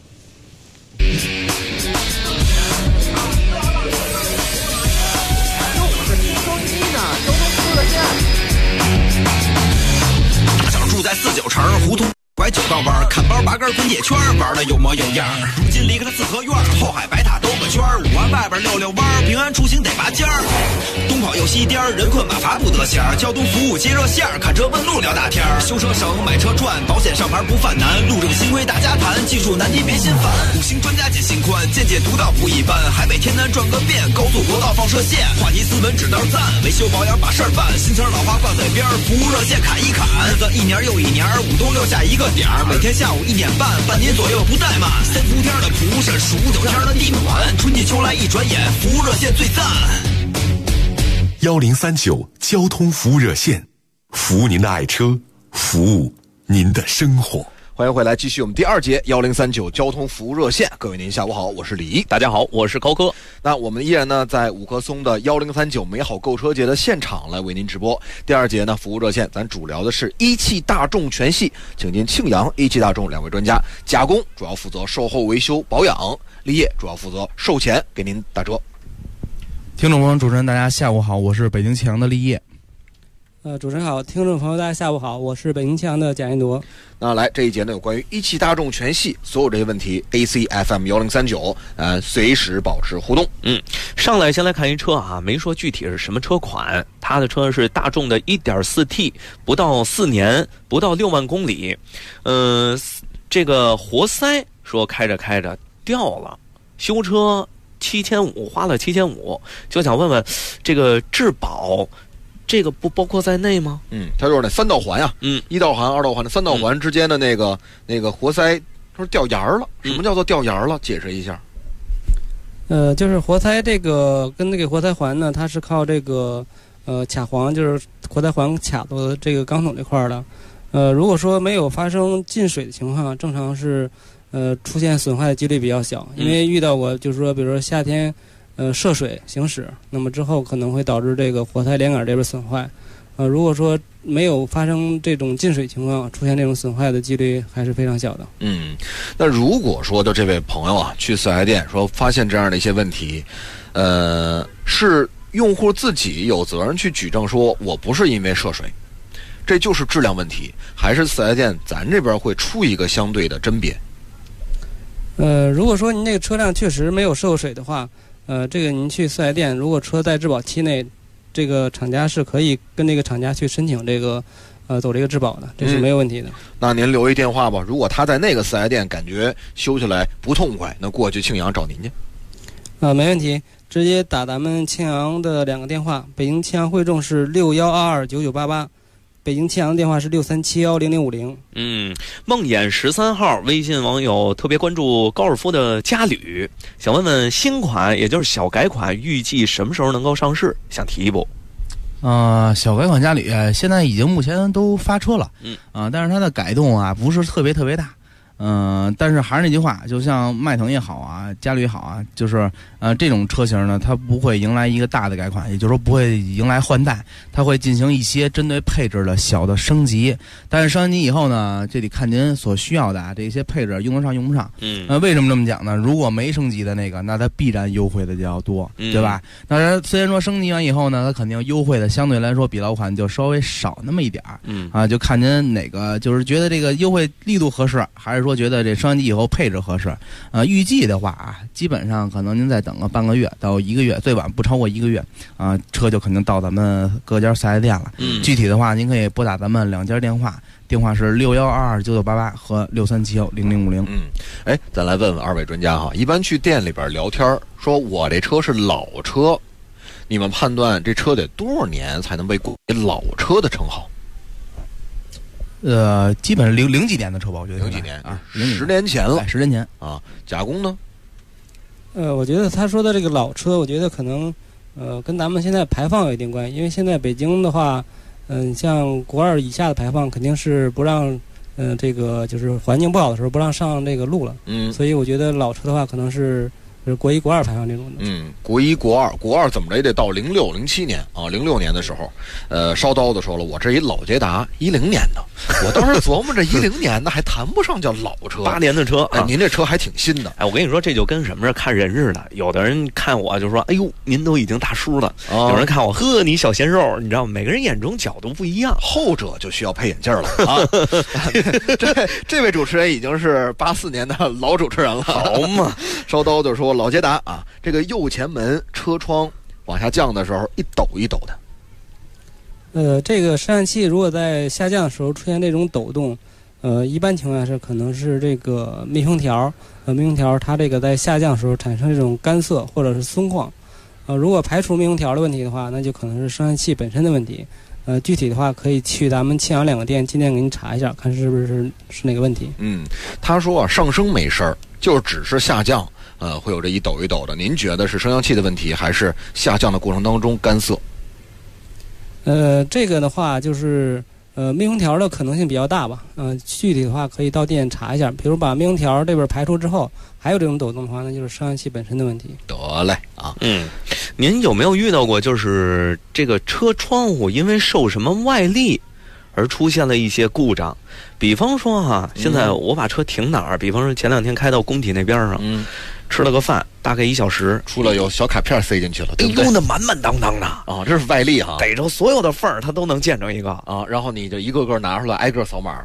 想住在49城胡同拐9道弯，看包拔根滚铁圈，玩的有模有样。如今离开了四合院，后海白塔兜个圈，5环外边溜溜弯，平安出行得拔尖儿。东跑右西颠，人困马乏不得闲。交通服务接热线，看车问路聊大天。修车省，买车赚，保险上牌不犯难。路政新规大家谈，技术难题别心烦。5星专家解心宽，见解独到不一般。海北天南转个遍，高速国道放射线。话题斯文指道赞，维修保养把事儿办。新车老花挂嘴边，服务热线砍一砍。日子一年又一年，5冬6下一个点儿。每天下午1点半，半年左右不怠慢。3伏天的蒲闪数9天的地暖，春季秋来一转眼，服务热线最赞。 1039交通服务热线，服务您的爱车，服务您的生活。 欢迎回来，继续我们第2节1039交通服务热线。各位您下午好，我是李毅。 大家好，我是高科。 那我们依然呢在五棵松的1039美好购车节的现场来为您直播。第2节呢服务热线，咱主聊的是一汽大众全系，请进庆阳一汽大众2位专家，加工主要负责售后维修保养，立业主要负责售前给您打折。 听众朋友，主持人大家下午好，我是北京庆阳的立业。 主持人好，听众朋友大家下午好，我是北京庆阳的贾彦铎。 那来这一节呢，有关于一汽大众全系所有这些问题 ，AC FM 1039，随时保持互动。 上来先来看一车啊，没说具体是什么车款，他的车是大众的 1.4T， 不到4年，不到6万公里，这个活塞说开着开着掉了，修车7500，花了7500，就想问问这个质保。这个不包括在内吗？ 它就是那3道环呀，1道环、2道环的3道环之间的那个活塞，它是掉沿儿了。什么叫做掉沿儿了？解释一下。 就是活塞这个跟那个活塞环呢，它是靠这个卡簧，就是活塞环卡到这个钢筒这块的。如果说没有发生进水的情况，正常是出现损坏的几率比较小，因为遇到过就是说，比如说夏天。涉水行驶，那么之后可能会导致这个活塞连杆这边损坏。如果说没有发生这种进水情况，出现这种损坏的几率还是非常小的。 那如果说就这位朋友啊，去4S店说发现这样的一些问题，是用户自己有责任去举证说我不是因为涉水，这就是质量问题，还是4S店咱这边会出一个相对的甄别？ 如果说您这个车辆确实没有涉过水的话。这个您去4S店，如果车在质保期内，这个厂家是可以跟这个厂家去申请这个，走这个质保的，这是没有问题的。 那您留一电话吧，如果他在那个4S店感觉修起来不痛快，那过去庆阳找您去。 没问题，直接打咱们庆阳的2个电话，北京庆阳汇众是61229988。北京庆阳电话是63710050。 梦魇13号微信网友特别关注高尔夫的嘉旅，想问问新款也就是小改款预计什么时候能够上市？想提一步。 小改款嘉旅现在已经目前都发车了，但是它的改动啊不是特别大。但是还是那句话，就像迈腾也好啊，嘉旅也好啊，就是这种车型呢，它不会迎来一个大的改款，也就是说不会迎来换代，它会进行一些针对配置的小的升级。但是升完级以后呢，这得看您所需要的这些配置用得上用不上。为什么这么讲呢？如果没升级的那个，那它必然优惠的就要多，对吧？那虽然说升级完以后呢，它肯定优惠的相对来说比老款就稍微少那么一点儿。就看您哪个就是觉得这个优惠力度合适，还是说觉得这升完级以后配置合适。预计的话啊，基本上可能您再等个半个月到1个月，最晚不超过1个月车就肯定到咱们各家4S店了。具体的话您可以拨打咱们2家电话，电话是61229988和63710050。 咱来问问2位专家哈，一般去店里边聊天说我这车是老车，你们判断这车得多少年才能被冠以老车的称号？ 基本是零几年的车吧，我觉得零几年啊，10年前了 ，10年前啊。加工呢？ 我觉得他说的这个老车，我觉得可能跟咱们现在排放有一定关系，因为现在北京的话，像国2以下的排放肯定是不让，这个就是环境不好的时候不让上这个路了。所以我觉得老车的话，可能是国1、国2排放这种的。 国1、国2，国2怎么着也得到06、07年啊，06年的时候，烧刀子说了，我这一老捷达10年的，我当时琢磨这10年的还谈不上叫老车 ，8年的车， 您这车还挺新的。 我跟你说，这就跟什么似的，看人似的。有的人看我就说，哎呦，您都已经大叔了；有人看我，呵，你小鲜肉，你知道吗？每个人眼中角度不一样， 后者就需要配眼镜了啊。这位主持人已经是84年的老主持人了， 好嘛？ 烧刀就说老捷达啊，这个右前门车窗往下降的时候一抖一抖的。这个摄像器如果在下降的时候出现这种抖动，一般情况下是可能是这个密封条，密封条它这个在下降的时候产生这种干涩或者是松旷。如果排除密封条的问题的话，那就可能是摄像器本身的问题。具体的话可以去咱们庆阳2个店，今天给你查一下，看是不是哪个问题。 他说啊，上升没事儿， 就只是下降，会有这一抖一抖的。您觉得是升降器的问题，还是下降的过程当中干涩？ 这个的话就是密封条的可能性比较大吧。具体的话可以到店查一下，比如把密封条这边排除之后，还有这种抖动的话，那就是升降器本身的问题。 得嘞啊， 您有没有遇到过，就是这个车窗户因为受什么外力而出现了一些故障？比方说现在我把车停哪儿？比方说前2天开到工体那边上，吃了个饭，大概1小时， 出了有小卡片塞进去了，对不对？ 用的满满当当的啊，这是外力哈， 逮着所有的缝儿，它都能见着一个啊。然后你就一个个拿出来，挨个扫码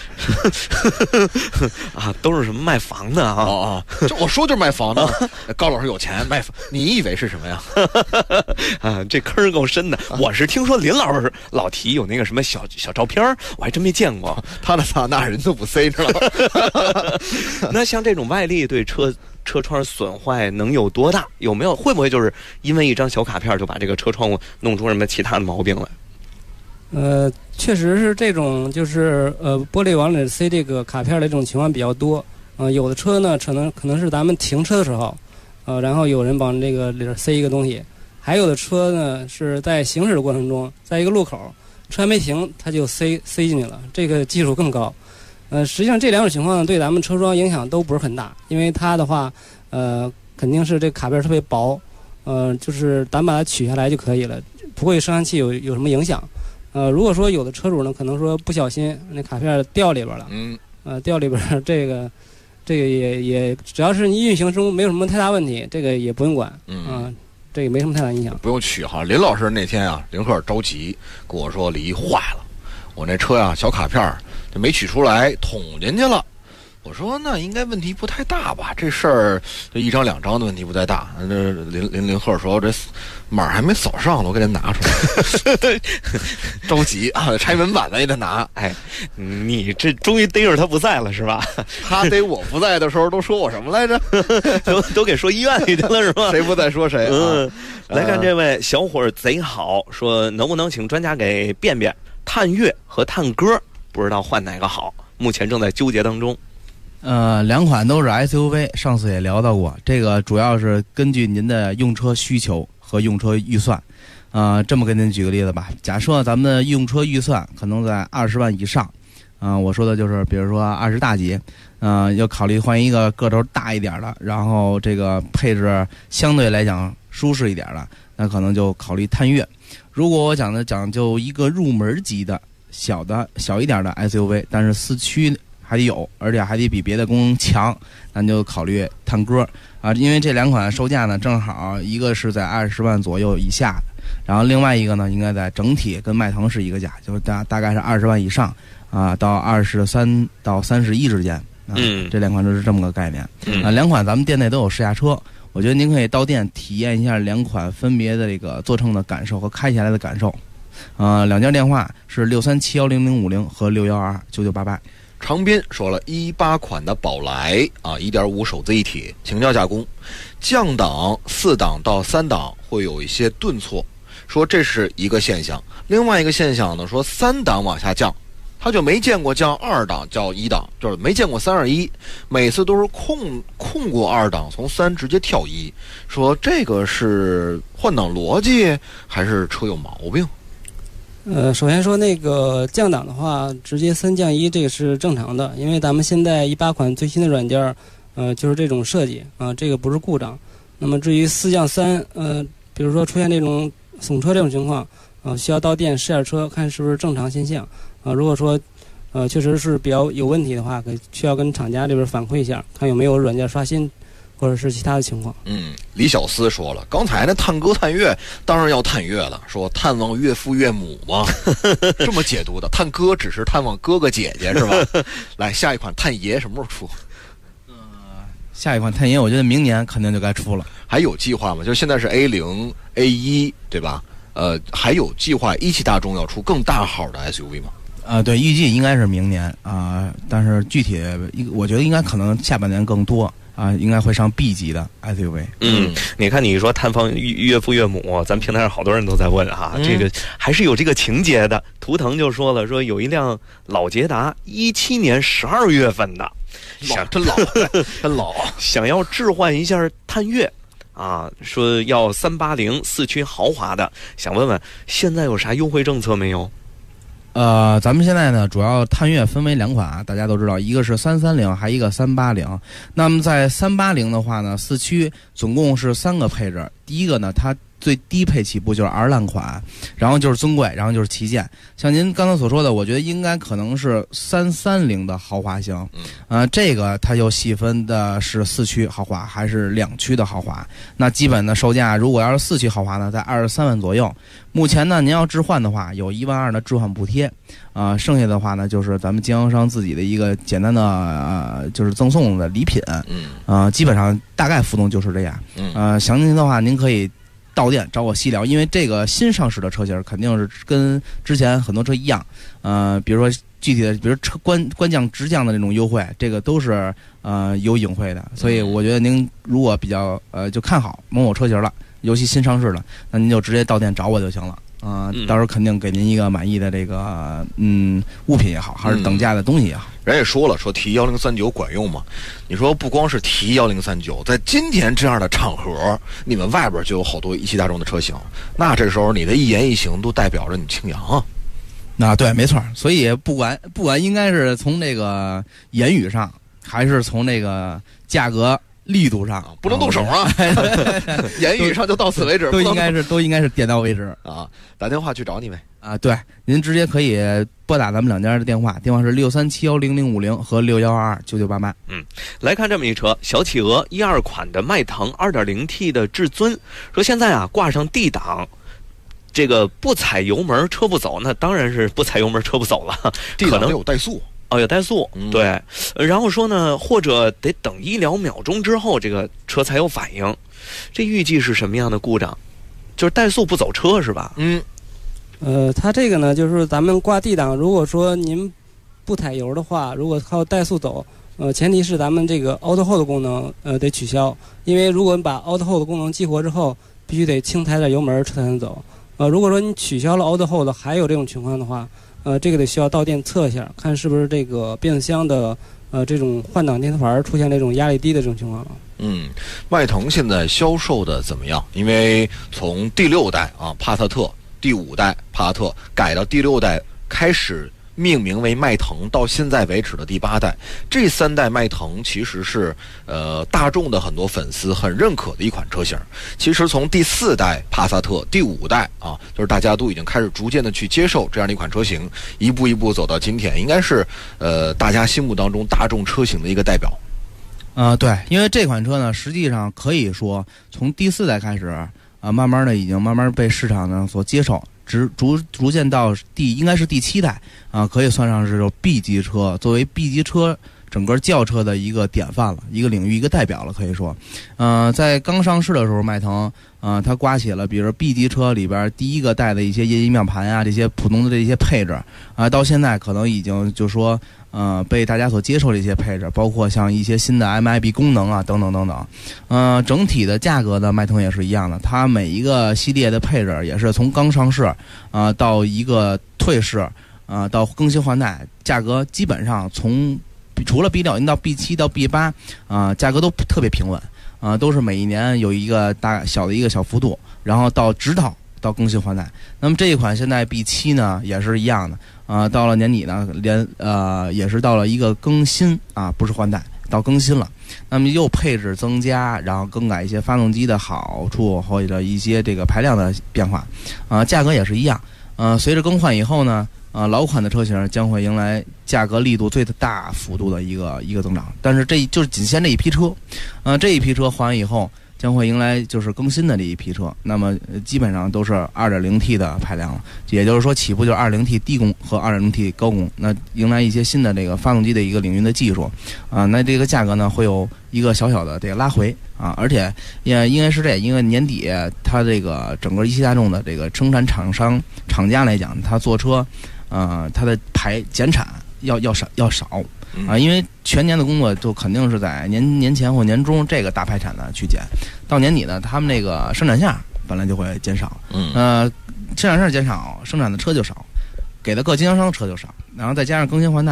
啊，都是什么卖房的啊？ 就我说就是卖房的。高老师有钱卖房，你以为是什么呀？ 啊，这坑够深的。我是听说林老师老提有那个什么小照片，我还真没见过。 他那桑那人都不塞着了。 那像这种外力对车窗损坏能有多大？有没有？会不会就是因为一张小卡片就把这个车窗户弄出什么其他的毛病来？ 确实是这种，就是玻璃往里塞这个卡片的这种情况比较多。有的车呢，可能是咱们停车的时候，然后有人往这个里边塞一个东西；还有的车呢是在行驶的过程中，在一个路口，车还没停，它就塞进去了，这个技术更高。实际上这2种情况呢，对咱们车窗影响都不是很大，因为它的话，肯定是这个卡片特别薄，就是咱把它取下来就可以了，不会升降器有什么影响。如果说有的车主呢，可能说不小心那卡片掉里边了，掉里边这个也只要是你运行中没有什么太大问题，这个也不用管，这个没什么太大影响， 不用取哈。林老师那天啊，林克着急跟我说梨坏了，我那车呀小卡片就没取出来，捅进去了。我说那应该问题不太大吧，这事儿就1张2张的问题不太大。这林赫说这码还没扫上呢，我给他拿出来。着急啊，拆门板的也得拿。 哎，你这终于逮着他不在了是吧？ 他逮我不在的时候都说我什么来着？ 都给说医院里去了是吧？ 谁不在说谁啊？ 来看这位小伙贼好，说能不能请专家给辨辨探岳和探歌，不知道换哪个好，目前正在纠结当中。 2款都是 SUV， 上次也聊到过，这个主要是根据您的用车需求和用车预算。这么给您举个例子吧，假设咱们的用车预算可能在20万以上，我说的就是比如说20大几，要考虑换一个个头大一点的，然后这个配置相对来讲舒适一点的，那可能就考虑探岳。如果我讲究一个入门级的小一点的 SUV， 但是4驱还得有，而且还得比别的功能强，那就考虑探歌啊。因为这2款售价呢，正好一个是在20万左右以下的，然后另外一个呢，应该在整体跟迈腾是一个价，就是大概是20万以上啊，到23到31之间。这2款就是这么个概念。2款咱们店内都有试驾车，我觉得您可以到店体验一下2款分别的这个坐乘的感受和开起来的感受。2家电话是637100050和6129988。 长斌说了，18款的宝来啊，1.5手自一体倾角加工，降档4档到3档会有一些顿挫，说这是一个现象。另外一个现象呢，说3档往下降，他就没见过降2档叫1档，就是没见过321，每次都是控过2档，从3直接跳1，说这个是换挡逻辑还是车有毛病？ 首先说那个降档的话，直接3降1这个是正常的，因为咱们现在18款最新的软件，就是这种设计啊，这个不是故障。那么至于4降3，比如说出现这种耸车这种情况，需要到店试下车看是不是正常现象啊。如果说确实是比较有问题的话，需要跟厂家这边反馈一下，看有没有软件刷新或者是其他的情况。 李小思说了，刚才那探歌探岳当然要探岳了，说探望岳父岳母嘛，这么解读的。探歌只是探望哥哥姐姐是吧？来，下一款探爷什么时候出？ 下一款探爷我觉得明年肯定就该出了。 还有计划吗？就现在是 A0 A1 对吧？还有计划一汽大众要出更大号的 SUV 吗？ 对，预计应该是明年啊，但是具体我觉得应该可能下半年更多。应该会上 B 级的 SUV。 你看你说探访岳父岳母，咱平台上好多人都在问啊，这个还是有这个情节的。图腾就说了，说有一辆老捷达17年12月份的， 真老，真老。 想要置换一下探岳啊，说要380四驱豪华的，想问问现在有啥优惠政策没有？ 咱们现在呢，主要探岳分为2款啊，大家都知道，一个是330，还一个380。那么在380的话呢，四驱总共是3个配置。第一个呢，它最低配起步就是 R 烂款，然后就是尊贵，然后就是旗舰。像您刚才所说的，我觉得应该可能是330的豪华型。这个它又细分的是4驱豪华还是2驱的豪华。那基本的售价，如果要是4驱豪华呢，在23万左右。目前呢，您要置换的话，有1万2的置换补贴。剩下的话呢，就是咱们经销商自己的一个简单的就是赠送的礼品。基本上大概浮动就是这样。详情的话，您可以到店找我细聊，因为这个新上市的车型肯定是跟之前很多车一样，比如说具体的，比如车官降直降的那种优惠，这个都是有隐晦的，所以我觉得您如果比较就看好某某车型了，尤其新上市的，那您就直接到店找我就行了。到时候肯定给您一个满意的这个物品也好，还是等价的东西也好。 人也说了，说提1039管用吗？你说不光是提1039，在今天这样的场合，你们外边就有好多一汽大众的车型，那这时候你的一言一行都代表着你庆阳啊。 那对，没错。所以不管应该是从这个言语上，还是从这个价格力度上， 不能动手啊！言语上就到此为止， 都应该是点到为止啊！打电话去找你呗啊！对，您直接可以拨打咱们2家的电话是637100050和61229988。 来看这么一车小企鹅12款的迈腾 2.0T 的至尊，说现在啊挂上 D 档，这个不踩油门车不走，那当然是不踩油门车不走了。 D 档有怠速。 有怠速，对，然后说呢，或者得等1-2秒钟之后，这个车才有反应。这预计是什么样的故障？就是怠速不走车是吧？ 它这个呢，就是咱们挂 D 档，如果说您不踩油的话，如果靠怠速走，前提是咱们这个 Auto Hold 功能得取消，因为如果你把 Auto Hold 功能激活之后，必须得轻踩点油门车才能走。如果说你取消了 Auto Hold 还有这种情况的话，这个得需要到店测一下，看是不是这个变速箱的这种换挡电磁阀出现这种压力低的这种情况了。 迈腾现在销售的怎么样？因为从第6代帕萨特，第5代帕萨特改到第6代开始命名为迈腾，到现在为止的第8代，这3代迈腾其实是大众的很多粉丝很认可的一款车型。其实从第4代帕萨特，第5代就是大家都已经开始逐渐的去接受这样的一款车型，一步一步走到今天，应该是大家心目当中大众车型的一个代表。 对，因为这款车呢，实际上可以说从第4代开始慢慢的已经慢慢被市场呢所接受。逐渐到应该是第7代可以算上是 B 级车，作为 B 级车整个轿车的一个典范了，一个领域一个代表了，可以说。在刚上市的时候，迈腾它刮起了比如 B 级车里边第一个带的一些液晶仪表盘啊，这些普通的这些配置到现在可能已经就说被大家所接受的一些配置，包括像一些新的 MIB 功能啊等等等等。整体的价格的迈腾也是一样的，它每一个系列的配置也是从刚上市到一个退市到更新换代，价格基本上除了 B6 到 B7 到 B8 价格都特别平稳都是每一年有一个大小的一个小幅度，然后直到更新换代。那么这一款现在 B7 呢也是一样的到了年底呢也是到了一个更新不是换代，到更新了。那么又配置增加，然后更改一些发动机的好处或者一些这个排量的变化价格也是一样随着更换以后呢老款的车型将会迎来价格力度最大幅度的一个增长，但是这就是仅限这一批车这一批车换完以后将会迎来就是更新的这一批车，那么基本上都是 2.0T 的排量了，也就是说起步就是 2.0T 低功和 2.0T 高功，那迎来一些新的这个发动机的一个领域的技术那这个价格呢会有一个小小的这个拉回而且也应该是因为年底它这个整个一汽大众的这个生产厂家来讲，它做车它的减产要少因为全年的工作就肯定是在年前或年中这个大排产的去减，到年底呢，他们那个生产线本来就会减少，生产线减少，生产的车就少，给的各经销商的车就少，然后再加上更新换代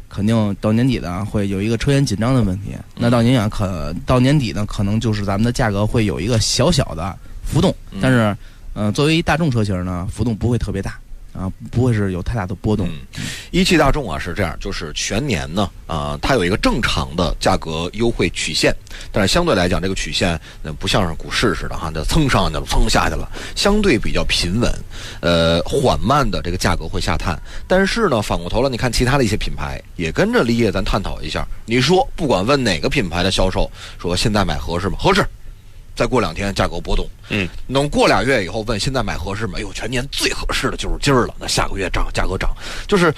肯定到年底呢会有一个车源紧张的问题。那到年底呢，可能就是咱们的价格会有一个小小的浮动，但是作为大众车型呢，浮动不会特别大。不会是有太大的波动。 一汽大众啊是这样，就是全年呢它有一个正常的价格优惠曲线，但是相对来讲这个曲线不像是股市似的这蹭上去了蹭下去了，相对比较平稳，缓慢的这个价格会下探。但是呢反过头来你看其他的一些品牌也跟着立业咱探讨一下，你说不管问哪个品牌的销售说现在买合适吗？合适。再过2天价格波动，等过2月以后问现在买合适吗？哎呦，全年最合适的就是今儿了，那下个月涨价格涨，就是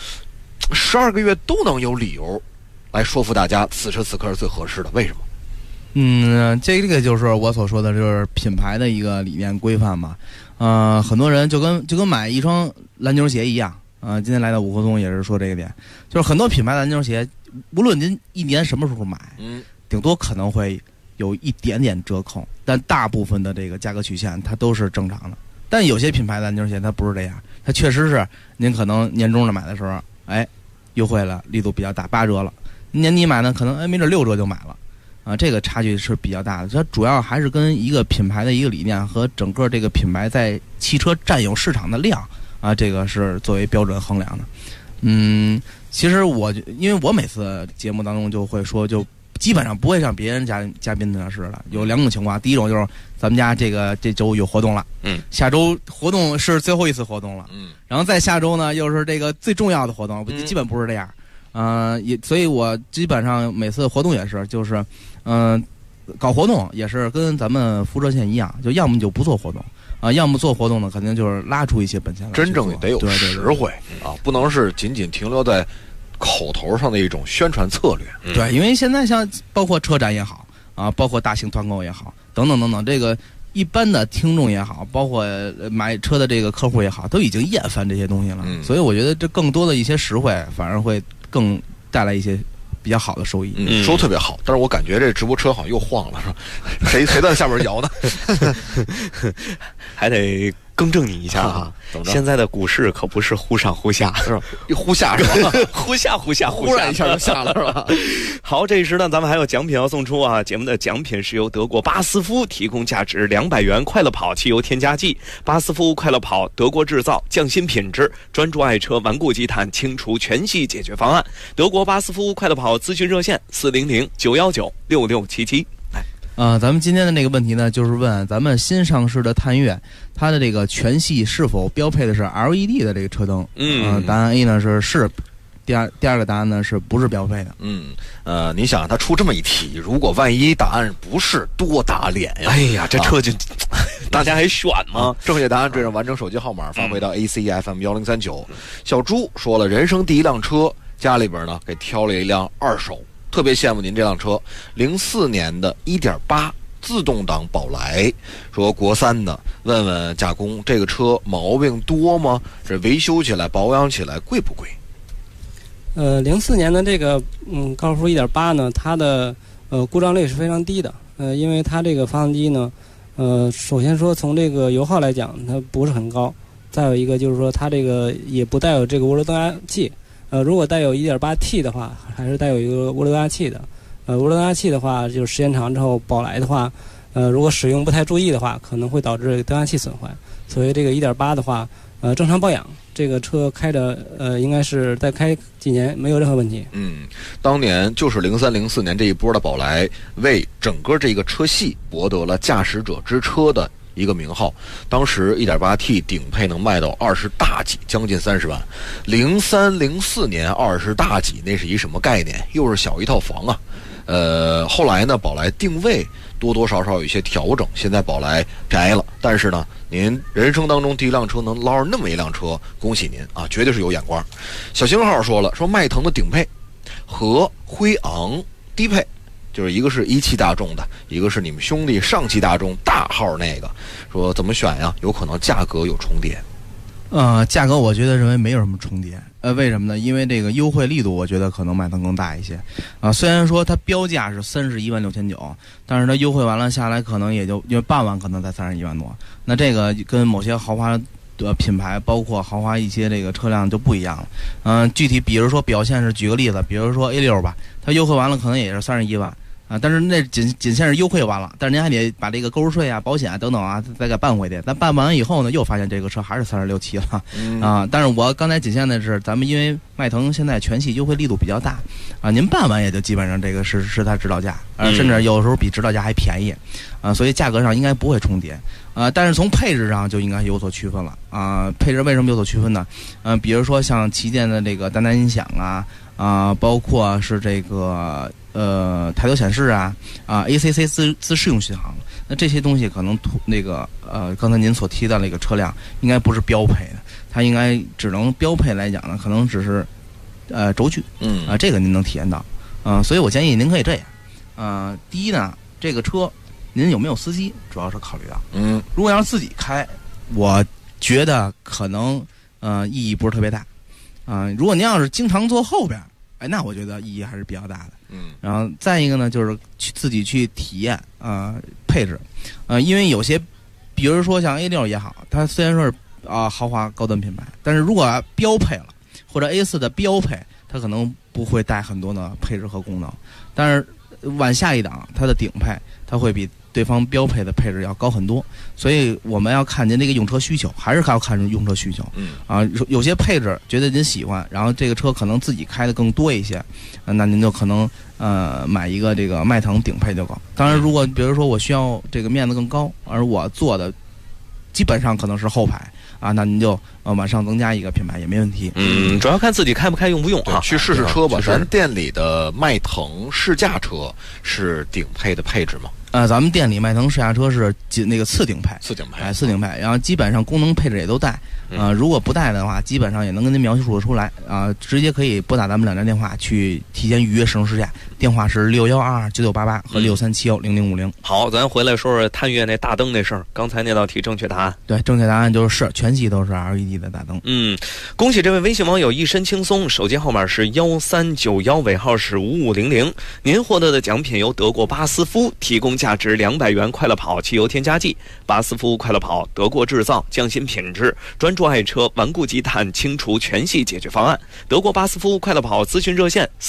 12个月都能有理由来说服大家此时此刻是最合适的，为什么？ 这个就是我所说的，就是品牌的一个理念规范嘛。很多人就跟买一双篮球鞋一样今天来到五棵松也是说这个点，就是很多品牌篮球鞋，无论您一年什么时候买，顶多可能会有一点点折扣，但大部分的这个价格曲线它都是正常的。但有些品牌的篮球鞋它不是这样，它确实是您可能年终的买的时候，优惠了，力度比较大，8折了。年底买呢，可能没准6折就买了，这个差距是比较大的。它主要还是跟一个品牌的一个理念和整个这个品牌在汽车占有市场的量这个是作为标准衡量的。其实因为我每次节目当中就会说就。基本上不会像别人嘉宾那样似的，有2种情况。第一种就是咱们家这周有活动了，下周活动是最后一次活动了，然后再下周呢又是这个最重要的活动，基本不是这样。所以我基本上每次活动也是，就是搞活动也是跟咱们辐射线一样，就要么就不做活动要么做活动呢，肯定就是拉出一些本钱来， 真正得有实惠不能是仅仅停留在口头上的一种宣传策略。 对，因为现在像包括车展也好包括大型团购也好，等等等等，这个一般的听众也好，包括买车的这个客户也好，都已经厌烦这些东西了。所以我觉得这更多的一些实惠，反而会更带来一些比较好的收益。 说特别好，但是我感觉这直播车好像又晃了，是吧？谁在下边摇呢？ 还得更正你一下现在的股市可不是忽上忽下， 是吧？一忽下是吧？ 忽下， 忽然一下就下了，是吧？ 好，这时呢，咱们还有奖品要送出节目的奖品是由德国巴斯夫提供价值200元快乐跑汽油添加剂。巴斯夫快乐跑，德国制造，匠心品质，专注爱车顽固积碳，清除全系解决方案。德国巴斯夫快乐跑咨询热线400-919-6677。 咱们今天的那个问题呢，就是问咱们新上市的探岳，它的这个全系是否标配的是 LED 的这个车灯？答案 A 呢是，第二个答案呢是不是标配的？ 你想他出这么一题，如果万一答案不是，多打脸呀！ 哎呀，这车就大家还选吗？ 正确答案对上完整手机号码发回到 ACFM 1039。小朱说了，人生第一辆车，家里边呢给挑了一辆2手。特别羡慕您这辆车，04年的 1.8 自动挡宝来，说国3的，问问驾工这个车毛病多吗？这维修起来保养起来贵不贵 ？04年的这个高尔夫 1.8 呢，它的故障率是非常低的。因为它这个发动机呢首先说从这个油耗来讲它不是很高，再有一个就是说它这个也不带有这个涡轮增压器。如果带有 1.8T 的话，还是带有一个涡轮增压器的。涡轮增压器的话，就是时间长之后，宝来的话，如果使用不太注意的话，可能会导致增压器损坏。所以这个 1.8 的话，正常保养，这个车开着应该是再开几年没有任何问题。 当年就是03、04年这一波的宝来，为整个这个车系博得了驾驶者之车的一个名号。当时 1.8T 顶配能卖到20大几，将近30万。03、04年20大几，那是一什么概念？又是小一套房啊！后来呢，宝来定位多多少少有一些调整，现在宝来摘了。但是呢，您人生当中第一辆车能捞着那么一辆车，恭喜您啊，绝对是有眼光。小星号说了，说迈腾的顶配和辉昂低配。就是一个是一汽大众的，一个是你们兄弟上汽大众大号那个，说怎么选呀？有可能价格有重叠。 价格我觉得认为没有什么重叠。为什么呢？因为这个优惠力度，我觉得可能迈腾更大一些。虽然说它标价是31.69万，但是它优惠完了下来，可能也就因为半万可能才31万多。那这个跟某些豪华品牌，包括豪华一些这个车辆就不一样了。具体比如说表现是，举个例子，比如说 A6吧，它优惠完了可能也是31万。但是那仅限是优惠完了，但是您还得把这个购置税啊、保险啊等等啊再给办回去。但办完以后呢，又发现这个车还是36、7了但是我刚才仅限的是，咱们因为迈腾现在全系优惠力度比较大您办完也就基本上这个是它指导价甚至有时候比指导价还便宜所以价格上应该不会重叠但是从配置上就应该有所区分了配置为什么有所区分呢？比如说像旗舰的这个单音响包括是这个抬头显示ACC 自适用巡航，那这些东西可能刚才您所提到的那个车辆应该不是标配的，它应该只能标配来讲呢，可能只是轴距这个您能体验到所以我建议您可以这样第一呢，这个车您有没有司机主要是考虑到如果要是自己开，我觉得可能意义不是特别大如果您要是经常坐后边那我觉得意义还是比较大的然后再一个呢，就是自己去体验配置因为有些比如说像 A6 也好，它虽然说是豪华高端品牌，但是如果标配了或者 A4 的标配，它可能不会带很多的配置和功能，但是往下一档它的顶配它会比对方标配的配置要高很多，所以我们要看您这个用车需求，还是要看用车需求有些配置觉得您喜欢，然后这个车可能自己开的更多一些那您就可能买一个这个迈腾顶配就够。当然如果比如说我需要这个面子更高，而我坐的基本上可能是后排那您就往上增加一个品牌也没问题主要看自己开不开用不用去试试车吧咱店里的迈腾试驾车是顶配的配置吗？ 咱们店里迈腾试驾车是那个次顶配，次顶配，然后基本上功能配置也都带。如果不带的话，基本上也能跟您描述得出来直接可以拨打咱们2站电话去提前预约试乘试驾，电话是61229988和63710050。 好，咱回来说说探岳那大灯那事儿。刚才那道题正确答案， 对，正确答案就是全系都是 LED 的大灯。 恭喜这位微信网友一身轻松，手机号码是1391，尾号是5500。您获得的奖品由德国巴斯夫提供价值200元快乐跑汽油添加剂。巴斯夫快乐跑，德国制造，匠心品质，专注爱车，顽固积碳，清除全系解决方案。德国巴斯夫快乐跑咨询热线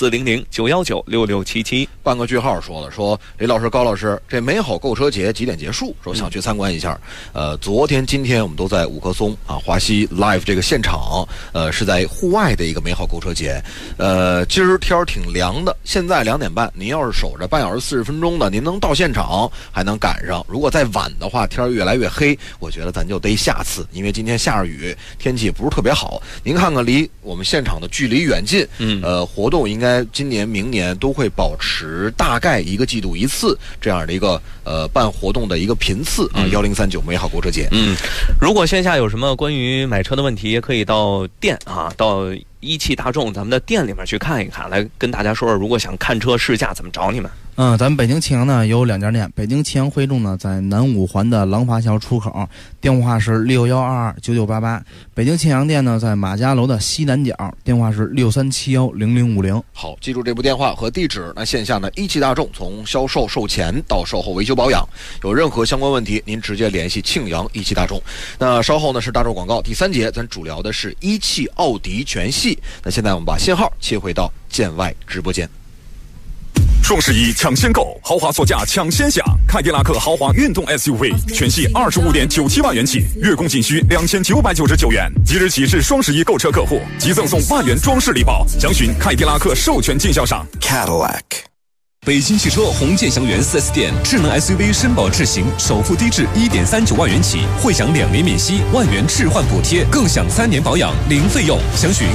400-919-6677。 半个句号说李老师高老师，这美好购车节几点结束？说想去参观一下。昨天今天我们都在五棵松华西 Live 这个现场，是在户外的一个美好购车节。今儿天挺凉的，现在2点半，您要是守着半小时40分钟的，您能到现场还能赶上。如果再晚的话，天越来越黑，我觉得咱就得下次，因为今天下着雨，天气不是特别好。您看看离我们现场的距离远近，活动应该今年明年都会保持大概1个季度1次这样的一个办活动的一个频次1039美好购车节。 如果线下有什么关于买车的问题，也可以到店到一汽大众咱们的店里面去看一看，来跟大家说说，如果想看车试驾怎么找你们。 咱们北京庆阳呢有2家店，北京庆阳汇众呢在南五环的廊坊桥出口，电话是61229988。北京庆阳店呢在马家楼的西南角，电话是63710050。 好，记住这部电话和地址。那线下呢，一汽大众从销售售前到售后维修保养，有任何相关问题，您直接联系庆阳一汽大众。那稍后呢是大众广告，第3节咱主聊的是一汽奥迪全系。那现在我们把信号切回到建外直播间。 双11抢先购，豪华座驾抢先享，凯迪拉克豪华运动 SUV 全系25.97万元起，月供仅需2999元。即日起至双11购车客户，即赠送万元装饰礼包。详询凯迪拉克授权经销商 Cadillac。 北京汽车红建祥源 4S 店，智能 SUV 绅宝智行，首付低至1.39万元起，会享2年免息，1万元置换补贴，更享3年保养零费用。详询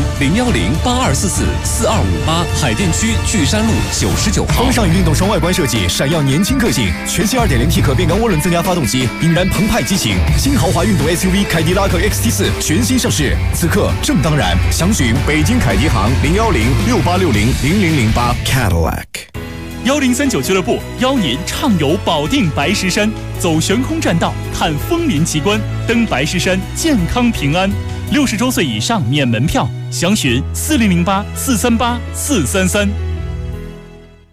01082444258，海淀区巨山路99号。 风尚运动双外观设计，闪耀年轻个性。全新 2.0T 可变缸涡轮增压发动机，引燃澎湃激情。新豪华运动 SUV 凯迪拉克 XT4 全新上市，此刻正当然。详询北京凯迪行01068600008 Cadillac。 1039俱乐部邀您畅游保定白石山，走悬空栈道，看枫林奇观，登白石山，健康平安。60周岁以上免门票，详询4008438433。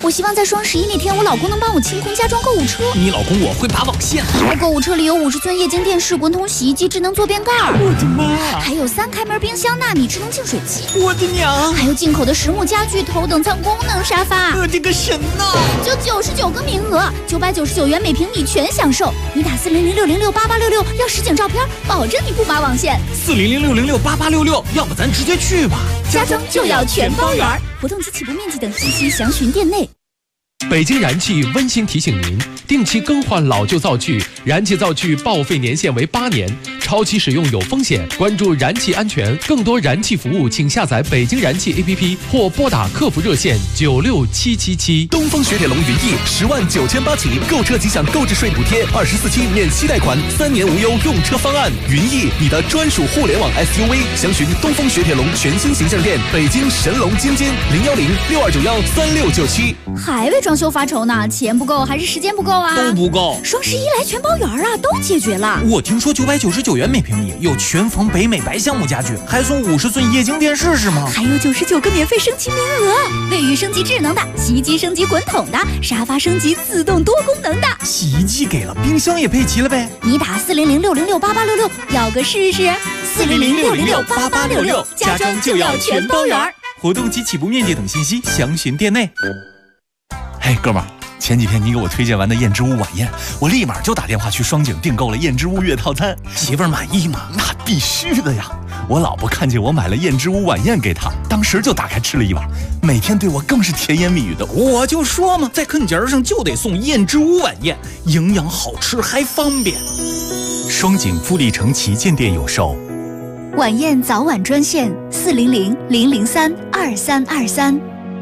我希望在双11那天，我老公能帮我清空加装购物车。 你老公我会拔网线。 我购物车里有50寸液晶电视、滚筒洗衣机、智能坐便盖。 我的妈！ 还有3开门冰箱、纳米智能净水器。 我的娘！ 还有进口的实木家具、头等舱功能沙发。 我的个神呐！ 就99个名额，999元每平米全享受。你打40060688866要实景照片，保证你不拔网线。 40060688866，要不咱直接去吧。 家装就要全包圆，活动及起步面积等信息详询店内。 北京燃气温馨提醒您，定期更换老旧灶具，燃气灶具报废年限为8年，超期使用有风险。关注燃气安全，更多燃气服务请下载北京燃气 APP 或拨打客服热线96777。 东风雪铁龙云翼10万9800起，购车即享购置税补贴，24期免息贷款，3年无忧用车方案。云翼，你的专属互联网 SUV，详询东风雪铁龙全新形象店，北京神龙津津01062913697。 还为装修发愁呢？钱不够还是时间不够啊？ 都不够。 双11来全包圆啊，都解决了。 我听说999元每平米有全房北美白橡木家具，还送50寸液晶电视是吗？ 还有99个免费升级名额，卫浴升级智能的，洗衣机升级滚筒的，沙发升级自动多功能的。 洗衣机给了，冰箱也配齐了呗？ 你打40060688866要个试试。40060688866，家装就要全包圆。 活动及起步面积等信息详询店内。 嘿，哥们儿，前几天你给我推荐完的燕之屋晚宴，我立马就打电话去双井订购了燕之屋月套餐。 媳妇儿满意吗？ 那必须的呀！我老婆看见我买了燕之屋晚宴给她，当时就打开吃了一碗，每天对我更是甜言蜜语的。 我就说嘛，在坑节上就得送燕之屋晚宴，营养好吃还方便。 双井富力城旗舰店有售。 晚宴早晚专线400-003-2323。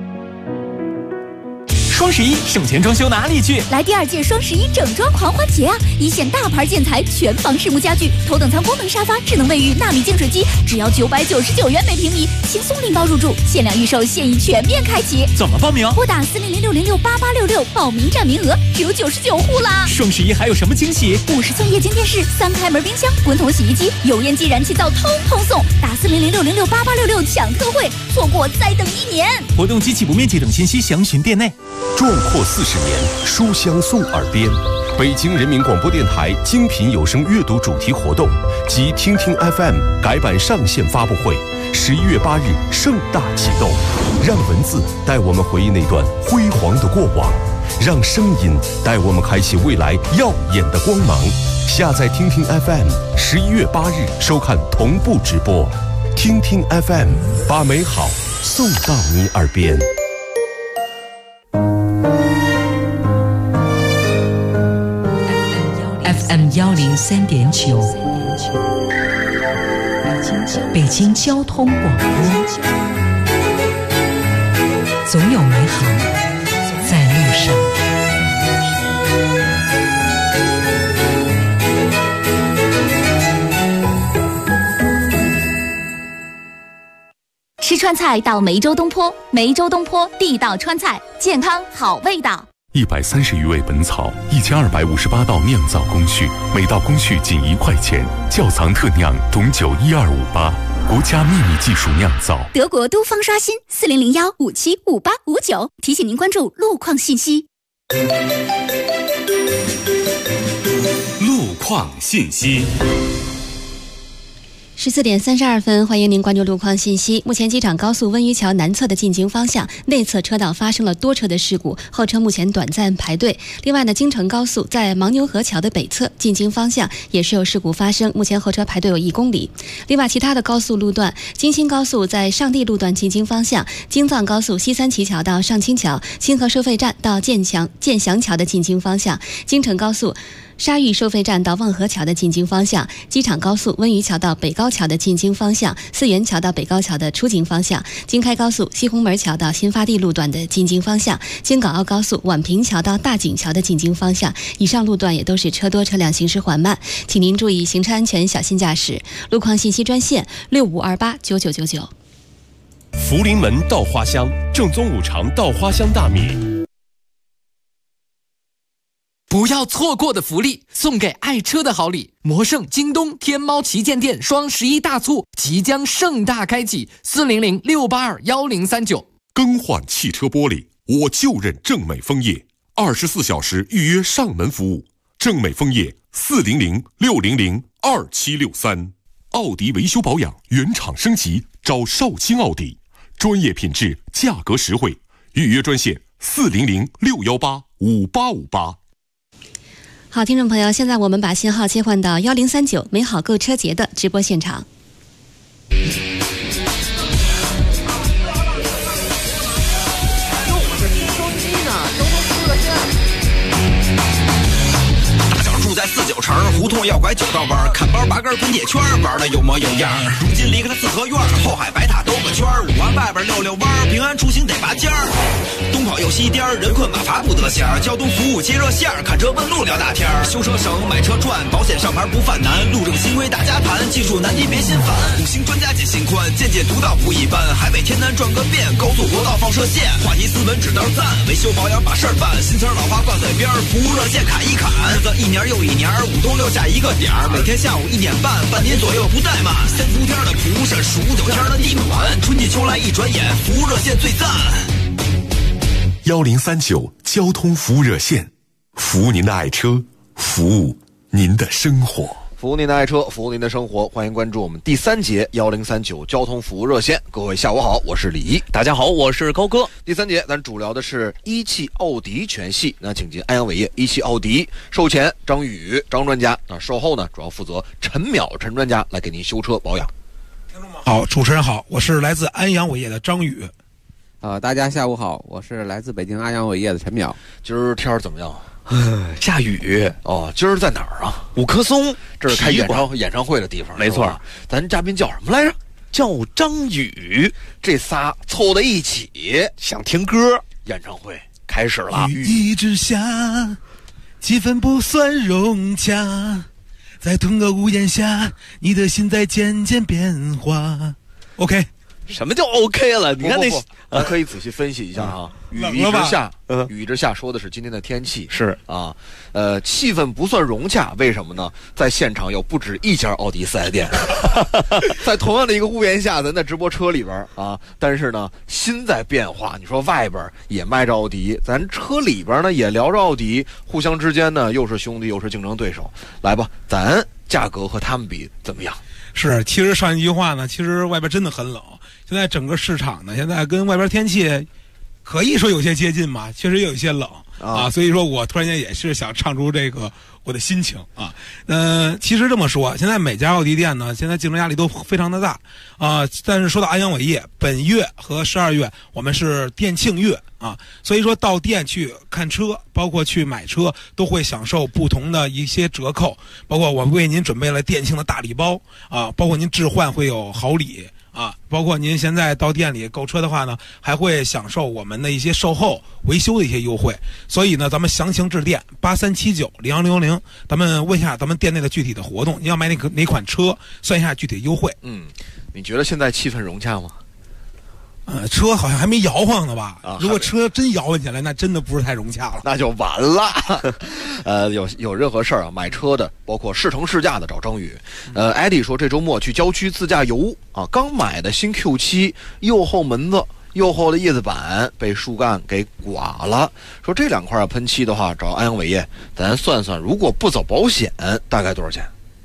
双11省钱装修哪里去？ 来第2届双11整装狂欢节啊！一线大牌建材、全房实木家具、头等舱功能沙发、智能卫浴、纳米净水机，只要999元每平米，轻松拎包入住，限量预售，现已全面开启。 怎么报名？ 拨打40060688866，报名占名额只有99户啦！ 双11还有什么惊喜 ？50寸液晶电视、3开门冰箱、滚筒洗衣机、油烟机、燃气灶，通通送！打40060688866抢特惠，错过再等1年。 活动及起步面积等信息详询店内。 壮阔40年，书香送耳边。北京人民广播电台精品有声阅读主题活动及听听 FM 改版上线发布会，11月8日盛大启动。让文字带我们回忆那段辉煌的过往，让声音带我们开启未来耀眼的光芒。下载听听 FM，11月8日收看同步直播。听听 FM， 把美好送到你耳边。 FM 103.9，北京交通广播，总有美好在路上。 吃川菜到梅州东坡，梅州东坡地道川菜，健康好味道。 130余味本草，1258道酿造工序，每道工序仅1块钱。窖藏特酿董酒12588，国家秘密技术酿造。 德国都方刷新40015755859，提醒您关注路况信息。 路况信息。 14点32分，欢迎您关注路况信息。目前机场高速温榆桥南侧的进京方向内侧车道发生了多车的事故，后车目前短暂排队。另外呢，京承高速在牦牛河桥的北侧进京方向也是有事故发生，目前后车排队有1公里。另外，其他的高速路段，京新高速在上地路段进京方向，京藏高速西三旗桥到上清桥、清河收费站到建祥桥的进京方向，京承高速沙峪收费站到望河桥的进京方向，机场高速温榆桥到北高桥的进京方向，四元桥到北高桥的出京方向，京开高速西红门桥到新发地路段的进京方向，京港澳高速宛平桥到大井桥的进京方向。以上路段也都是车多，车辆行驶缓慢，请您注意行车安全，小心驾驶。路况信息专线65289999。 福临门稻花香，正宗五常稻花香大米。 不要错过的福利，送给爱车的好礼！魔圣、京东、天猫旗舰店双11大促即将盛大开启，400-682-1039。 更换汽车玻璃， 我就认正美枫叶，24小时预约上门服务。正美枫叶400-600-2763。奥迪维修保养原厂升级，找少卿奥迪，专业品质，价格实惠。预约专线400-618-5858。 好，听众朋友，现在我们把信号切换到1039美好购车节的直播现场。 住在49城，胡同要拐9道弯，看包8根滚铁圈，玩的有模有样。如今离开了四合院，后海白塔兜个圈，5环外边溜溜弯，平安出行得拔尖儿。东跑又西颠，人困马乏不得闲。交通服务接热线，看车问路聊大天。修车省，买车赚，保险上牌不犯难。路政新规大家谈，技术难题别心烦。5星专家解心宽，见解独到不一般。海北天南转个遍，高速国道放射线。话题斯文指道赞，维修保养把事儿办。新词老话挂嘴边，服务热线砍一砍。日子一年又一年，5东6下一个点儿，每天下午1点半，半年左右不怠慢。3伏天的蒲山，15天的地暖，春季秋来一转眼，服务热线最赞。 1039交通服务热线，服务您的爱车，服务您的生活。 服务您的爱车，服务您的生活，欢迎关注我们第3节1039交通服务热线。各位下午好，我是李毅。 大家好，我是高哥。 第3节咱主聊的是一汽奥迪全系，那请进安阳伟业一汽奥迪售前张宇张专家，那售后呢主要负责陈淼陈专家来给您修车保养。 好，主持人好，我是来自安阳伟业的张宇。 大家下午好，我是来自北京安阳伟业的陈淼。 今儿天儿怎么样？ 下雨哦。今儿在哪儿啊？ 五棵松， 这是开演唱会的地方。 没错， 咱嘉宾叫什么来着？ 叫张宇。 这仨凑在一起想听歌， 演唱会开始了。 雨一直下，气氛不算融洽，在同个屋檐下，你的心在渐渐变化。OK。 什么叫 OK 了？你看那咱可以仔细分析一下哈。雨一直下，雨一直下，说的是今天的天气是啊。气氛不算融洽，为什么呢？在现场有不止一家奥迪4S店，在同样的一个屋檐下，咱在直播车里边啊，但是呢，心在变化。你说外边也卖着奥迪，咱车里边呢也聊着奥迪，互相之间呢又是兄弟又是竞争对手。来吧，咱价格和他们比怎么样？ 是，其实上一句话呢，其实外边真的很冷。现在整个市场呢，现在跟外边天气可以说有些接近嘛，确实也有一些冷啊，所以说我突然间也是想唱出这个我的心情啊。其实这么说，现在每家奥迪店呢，现在竞争压力都非常的大啊。但是说到安阳伟业，本月和12月我们是店庆月啊，所以说到店去看车，包括去买车，都会享受不同的一些折扣，包括我为您准备了店庆的大礼包啊，包括您置换会有好礼。啊，包括您现在到店里购车的话呢，还会享受我们的一些售后维修的一些优惠。所以呢，咱们详情致电8379-01010，咱们问一下咱们店内的具体的活动，你要买哪款车，算一下具体的优惠。 你觉得现在气氛融洽吗？ 车好像还没摇晃呢吧？如果车真摇晃起来，那真的不是太融洽了， 那就完了。有任何事儿啊，买车的，包括试乘试驾的，找张宇。艾迪说这周末去郊区自驾游啊，刚买的新 Q7 右后门子、右后的叶子板被树干给刮了。说这2块喷漆的话，找安阳伟业，咱算算，如果不走保险，大概多少钱？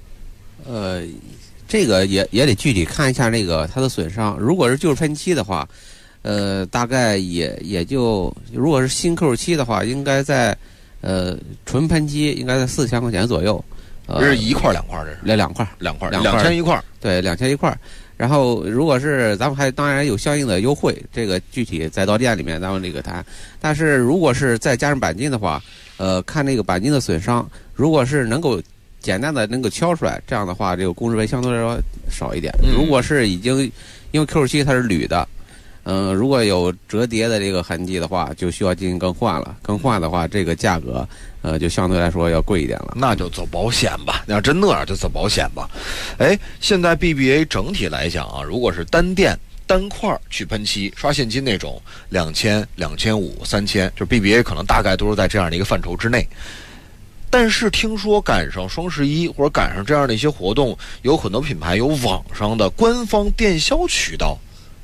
这个也得具体看一下那个它的损伤。如果是就是喷漆的话，大概也就，如果是新 Q7 的话，应该在纯喷漆应该在4000块钱左右。 这是1块2块，这是 2块 ，2000一块， 对，2000一块。然后如果是咱们还当然有相应的优惠，这个具体再到店里面咱们这个谈。但是如果是再加上钣金的话，看那个钣金的损伤，如果是能够简单的能够敲出来，这样的话这个工时费相对来说少一点。如果是已经因为 Q7 它是铝的，如果有折叠的这个痕迹的话，就需要进行更换了。更换的话，这个价格就相对来说要贵一点了。 那就走保险吧，要真那样就走保险吧。现在 BBA 整体来讲啊，如果是单店单块去喷漆刷现金那种，2000、2500、3000，就 BBA 可能大概都是在这样的一个范畴之内。但是听说赶上双11或者赶上这样的一些活动，有很多品牌有网上的官方电销渠道，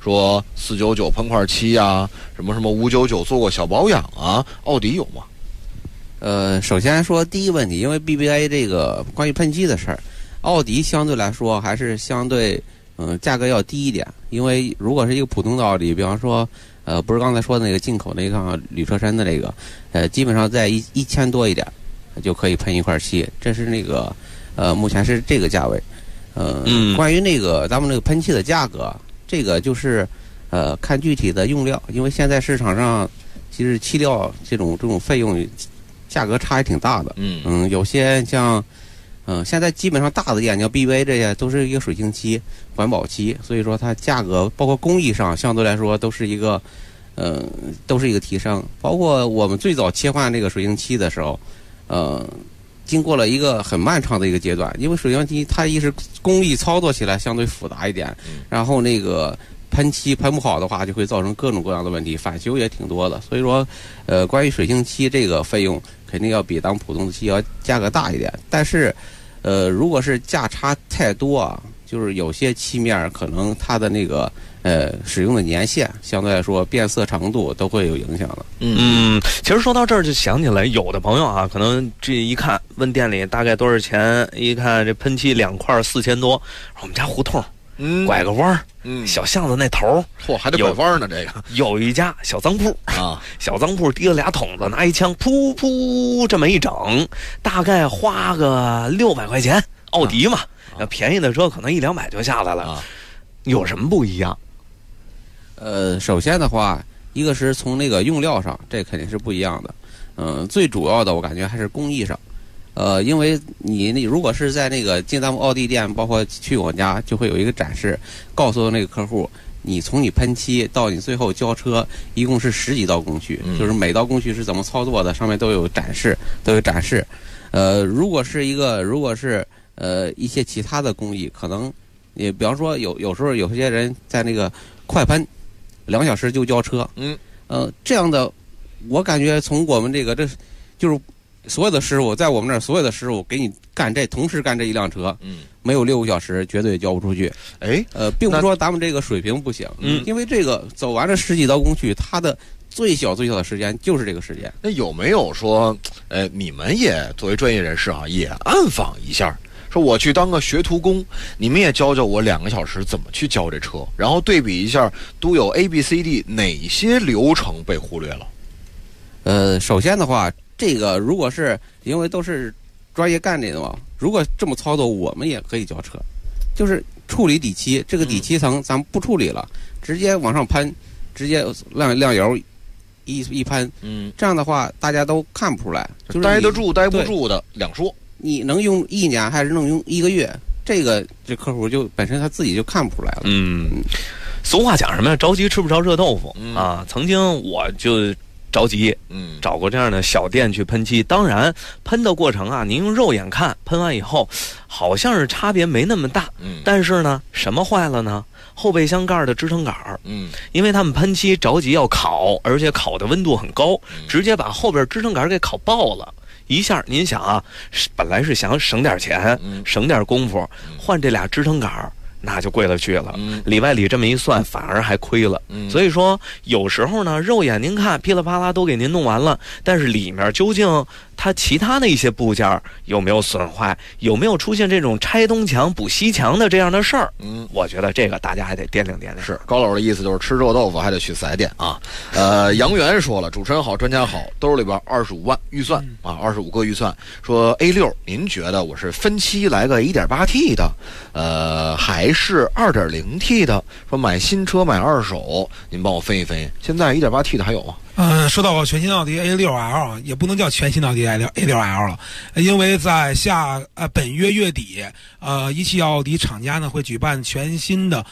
说499喷块漆啊，什么599做过小保养啊，奥迪有吗？ 首先说第一个问题，因为 BBA 这个关于喷漆的事儿，奥迪相对来说还是相对价格要低一点，因为如果是一个普通的奥迪，比方说不是刚才说的那个进口那个铝车身的那个，基本上在1000多一点就可以喷一块漆，这是那个目前是这个价位。关于那个咱们那个喷漆的价格，这个就是看具体的用料，因为现在市场上其实漆料这种费用价格差也挺大的。有些像现在基本上大的店，你像 BBA 这些都是一个水性漆、环保漆，所以说它价格包括工艺上相对来说都是一个提升。包括我们最早切换这个水性漆的时候，经过了一个很漫长的一个阶段，因为水性漆它一是工艺操作起来相对复杂一点，然后那个喷漆喷不好的话，就会造成各种各样的问题，返修也挺多的。所以说，关于水性漆这个费用肯定要比咱们普通的漆要价格大一点。但是，如果是价差太多啊，就是有些漆面可能它的那个使用的年限相对来说变色程度都会有影响的。 其实说到这儿就想起来，有的朋友啊，可能这一看问店里大概多少钱，一看这喷漆2块4000多，我们家胡同。拐个弯儿，小巷子那头嚯，还得拐弯呢。这个有一家小脏铺啊，小脏铺提了俩桶子，拿一枪，噗噗这么一整，大概花个600块钱，奥迪嘛，便宜的车可能100-200就下来了。有什么不一样？ 首先的话，一个是从那个用料上，这肯定是不一样的。最主要的我感觉还是工艺上。因为你如果是在那个进咱们奥迪店，包括去我家，就会有一个展示，告诉那个客户，你从你喷漆到你最后交车，一共是10几道工序，就是每道工序是怎么操作的，上面都有展示。如果是一些其他的工艺，可能你比方说有时候有些人在那个快喷2小时就交车，这样的，我感觉从我们这就是所有的师傅在我们那儿，所有的师傅给你同时干这一辆车，没有6个小时绝对交不出去。并不是说咱们这个水平不行，因为这个走完这10几道工序，它的最小的时间就是这个时间。 那有没有说，你们也作为专业人士啊，也暗访一下，说我去当个学徒工，你们也教教我2个小时怎么去教这车，然后对比一下都有 ABCD 哪些流程被忽略了？ 首先的话，这个如果是因为都是专业干这个嘛，如果这么操作，我们也可以交车，就是处理底漆，这个底漆层咱们不处理了，直接往上喷，直接亮油一喷，这样的话大家都看不出来，就是待得住待不住的两说。 你能用1年还是能用1个月，这客户就本身他自己就看不出来了。 俗话讲什么呀？着急吃不着热豆腐啊！曾经我就着急，找过这样的小店去喷漆。当然，喷的过程啊，您用肉眼看，喷完以后好像是差别没那么大。但是呢，什么坏了呢？后备箱盖的支撑杆儿。因为他们喷漆着急要烤，而且烤的温度很高，直接把后边支撑杆给烤爆了。一下，您想啊，本来是想省点钱，省点功夫，换这俩支撑杆儿。那就贵了去了，里外里这么一算，反而还亏了。所以说，有时候呢，肉眼您看噼里啪啦都给您弄完了，但是里面究竟它其他的一些部件有没有损坏，有没有出现这种拆东墙补西墙的这样的事儿？我觉得这个大家还得掂量掂量。 是高老的意思就是吃热豆腐还得去4S店啊。杨元说了，主持人好，专家好，兜里边25万预算啊，25个预算。说 A6，您觉得我是分期来个 1.8T 的，还是 2.0T 的？说买新车买二手，您帮我分一分。现在 1.8T 的还有吗？ 说到全新奥迪 A6L， 也不能叫全新奥迪 A6L 了，因为在本月月底，一汽奥迪厂家呢会举办全新的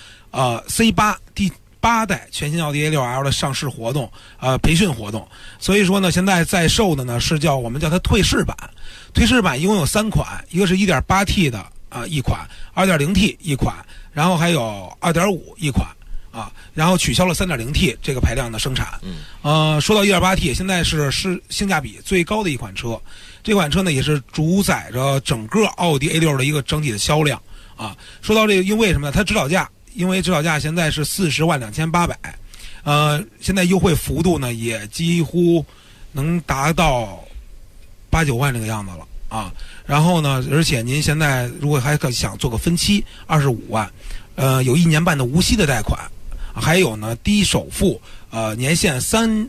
C8第8代全新奥迪 A6L 的上市活动，培训活动。所以说呢，现在在售的呢是我们叫它退市版。退市版一共有3款，一个是 1.8T 的一款， 2.0T 一款，然后还有 2.5 一款。然后取消了 3.0T 这个排量的生产。说到 1.8T， 现在是性价比最高的一款车。这款车呢也是主宰着整个奥迪 A6 的一个整体的销量。说到这个，因为什么呢？它指导价因为指导价现在是402800，现在优惠幅度呢也几乎能达到8、9万这个样子了啊。然后呢，而且您现在如果还想做个分期，25万，有1年半的无息的贷款，还有呢低首付，年限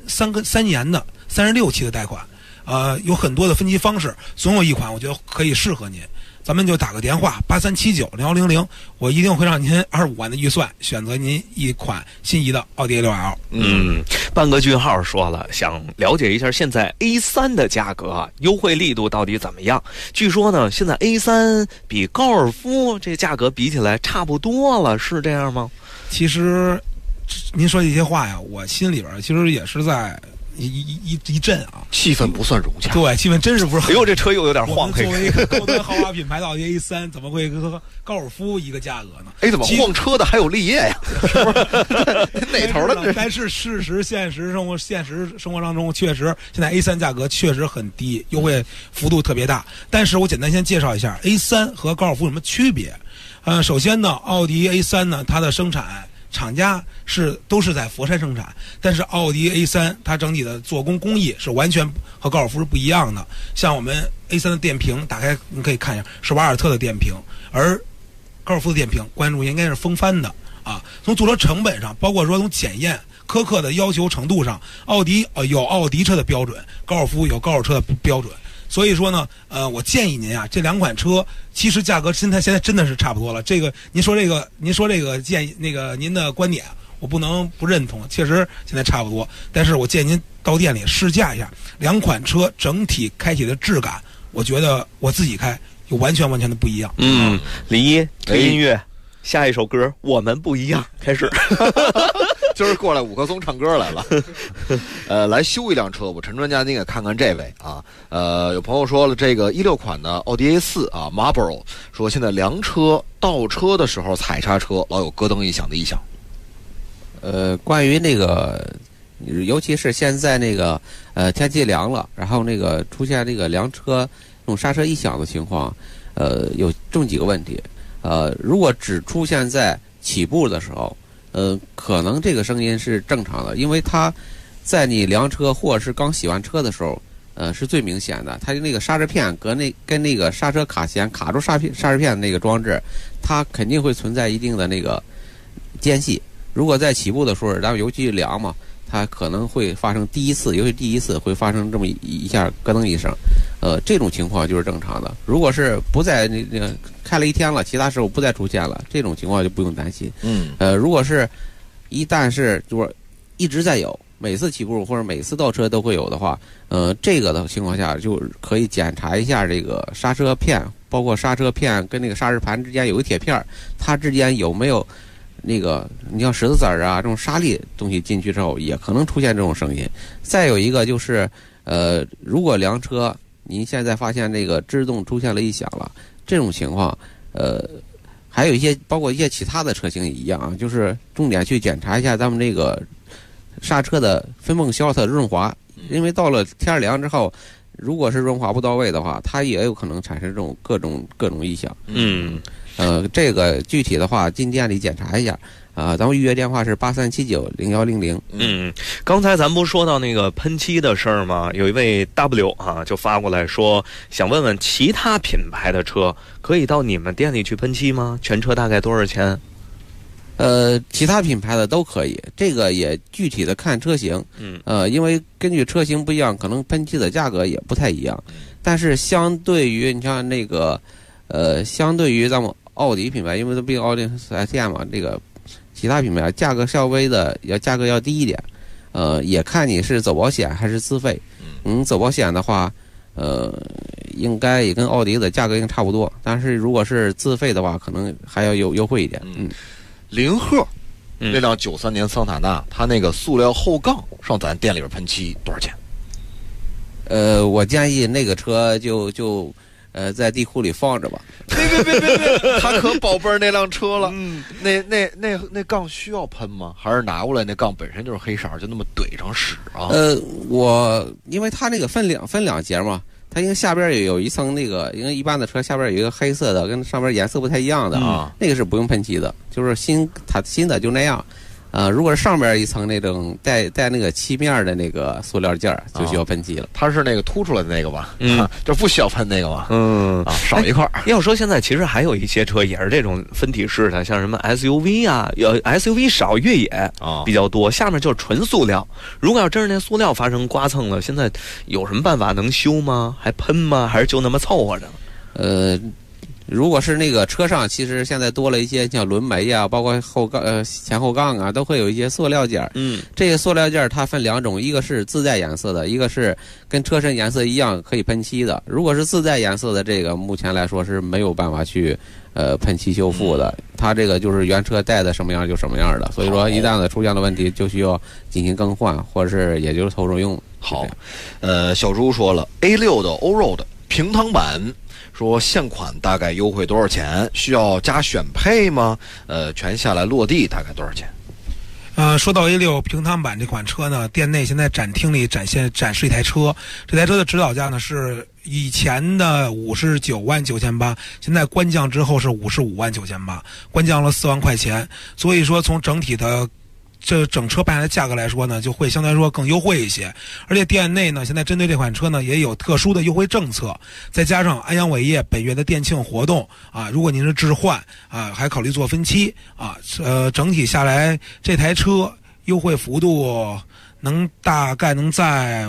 3年的36期的贷款，有很多的分期方式，总有一款我觉得可以适合您。咱们就打个电话83790100，我一定会让您25万的预算选择您一款心仪的奥迪 A6L。 半个句号说了，想了解一下现在 A3 的价格优惠力度到底怎么样？据说呢，现在 A3 比高尔夫这价格比起来差不多了，是这样吗？ 其实您说这些话呀，我心里边其实也是在一震啊， 气氛不算融洽。 对，气氛真是不是很。 哎呦，这车又有点晃。 作为一个高端豪华品牌的奥迪 A3，怎么会和高尔夫一个价格呢？ 哎，怎么晃车的还有立业呀？是不是？哪头的？ 但是事实、现实生活当中，确实现在 A3 价格确实很低，优惠幅度特别大。但是我简单先介绍一下 A3 和高尔夫有什么区别。首先呢，奥迪 A3 呢，它的生产厂家都是在佛山生产，但是奥迪 A3 它整体的做工工艺是完全和高尔夫是不一样的。像我们 A3 的电瓶打开你可以看一下是瓦尔特的电瓶，而高尔夫的电瓶关注应该是风帆的啊。从做车成本上，包括说从检验苛刻的要求程度上，奥迪有奥迪车的标准，高尔夫有高尔车的标准。所以说呢，我建议您啊，这两款车其实价格现在真的是差不多了。这个您说这个建议您的观点，我不能不认同，确实现在差不多。但是我建议您到店里试驾一下两款车整体开起的质感，我觉得我自己开有完全的不一样。 李一推音乐，下一首歌我们不一样，开始。 今儿过来5棵松唱歌来了，来修一辆车，我陈专家您也看看这位啊。有朋友说了，这个16款的奥迪 A4 啊 Marlboro 说现在凉车倒车的时候踩刹车老有咯噔一响的异响。 关于那个，尤其是现在那个天气凉了，然后那个出现这个凉车这种刹车异响的情况，有这么几个问题。如果只出现在起步的时候，可能这个声音是正常的，因为它在你凉车或者是刚洗完车的时候，是最明显的。它那个刹车片跟那个刹车卡钳卡住刹车片的那个装置，它肯定会存在一定的那个间隙。如果在起步的时候，然后尤其凉嘛，它可能会发生尤其第一次会发生这么一下咯噔一声，这种情况就是正常的。如果是不在那个开了1天了，其他时候不再出现了，这种情况就不用担心。如果是一旦是就是一直在有，每次起步或者每次倒车都会有的话，这个的情况下就可以检查一下这个刹车片，包括刹车片跟那个刹车盘之间有个铁片，它之间有没有那个你像石头子儿啊这种沙粒东西进去之后，也可能出现这种声音。再有一个就是，如果凉车您现在发现这个制动出现了异响了，这种情况，还有一些包括一些其他的车型也一样啊，就是重点去检查一下咱们这个刹车的分泵消它的润滑，因为到了天凉之后，如果是润滑不到位的话，它也有可能产生这种各种异响。这个具体的话进店里检查一下啊，咱们预约电话是83790100。 刚才咱不说到那个喷漆的事儿吗？有一位 W 啊就发过来说，想问问其他品牌的车可以到你们店里去喷漆吗？全车大概多少钱？ 其他品牌的都可以，这个也具体的看车型。因为根据车型不一样，可能喷漆的价格也不太一样。但是相对于你像那个，相对于咱们奥迪品牌，因为它毕竟奥迪 4S 店嘛，这个其他品牌价格稍微的价格要低一点。也看你是走保险还是自费。走保险的话，应该也跟奥迪的价格应该差不多，但是如果是自费的话，可能还要优惠一点。 林鹤那辆93年桑塔纳，它那个塑料后杠上咱店里边喷漆多少钱？ 我建议那个车就在地库里放着吧。 别，他可宝贝儿那辆车了。那杠需要喷吗？还是拿过来那杠本身就是黑色，就那么怼上使啊？ 因为它那个分两节嘛， 它应该下边有一层那个，因为一般的车下边有一个黑色的，跟上边颜色不太一样的啊，那个是不用喷漆的，就是它新的就那样。如果是上边一层那种带那个漆面的那个塑料件就需要喷漆了。 它是那个凸出来的那个吧？就不需要喷那个吧？少一块。 要说现在其实还有一些车也是这种分体式的，像什么 SUV 啊，SUV 少，越野比较多，下面就是纯塑料。如果要真是那塑料发生刮蹭了，现在有什么办法能修吗？还喷吗？还是就那么凑合着？ 如果是那个车上，其实现在多了一些像轮眉啊，包括前后杠啊，都会有一些塑料件。这些塑料件它分两种，一个是自带颜色的，一个是跟车身颜色一样可以喷漆的。如果是自带颜色的，这个目前来说是没有办法去喷漆修复的。它这个就是原车带的什么样就什么样的，所以说一旦出现了问题，就需要进行更换，或者是也就是偷着用。 好，小朱说了 ，A6 的欧肉的平躺版。说现款大概优惠多少钱？需要加选配吗？全下来落地大概多少钱？ 说到 A6 平躺版这款车呢，店内现在展厅里展示一台车，这台车的指导价呢是以前的59.98万，现在官降之后是55.98万，官降了4万块钱。所以说从整体的这整车办下来的价格来说呢，就会相对来说更优惠一些。而且店内呢，现在针对这款车呢，也有特殊的优惠政策，再加上安阳伟业本月的店庆活动啊，如果您是置换啊，还考虑做分期啊，整体下来这台车优惠幅度大概能在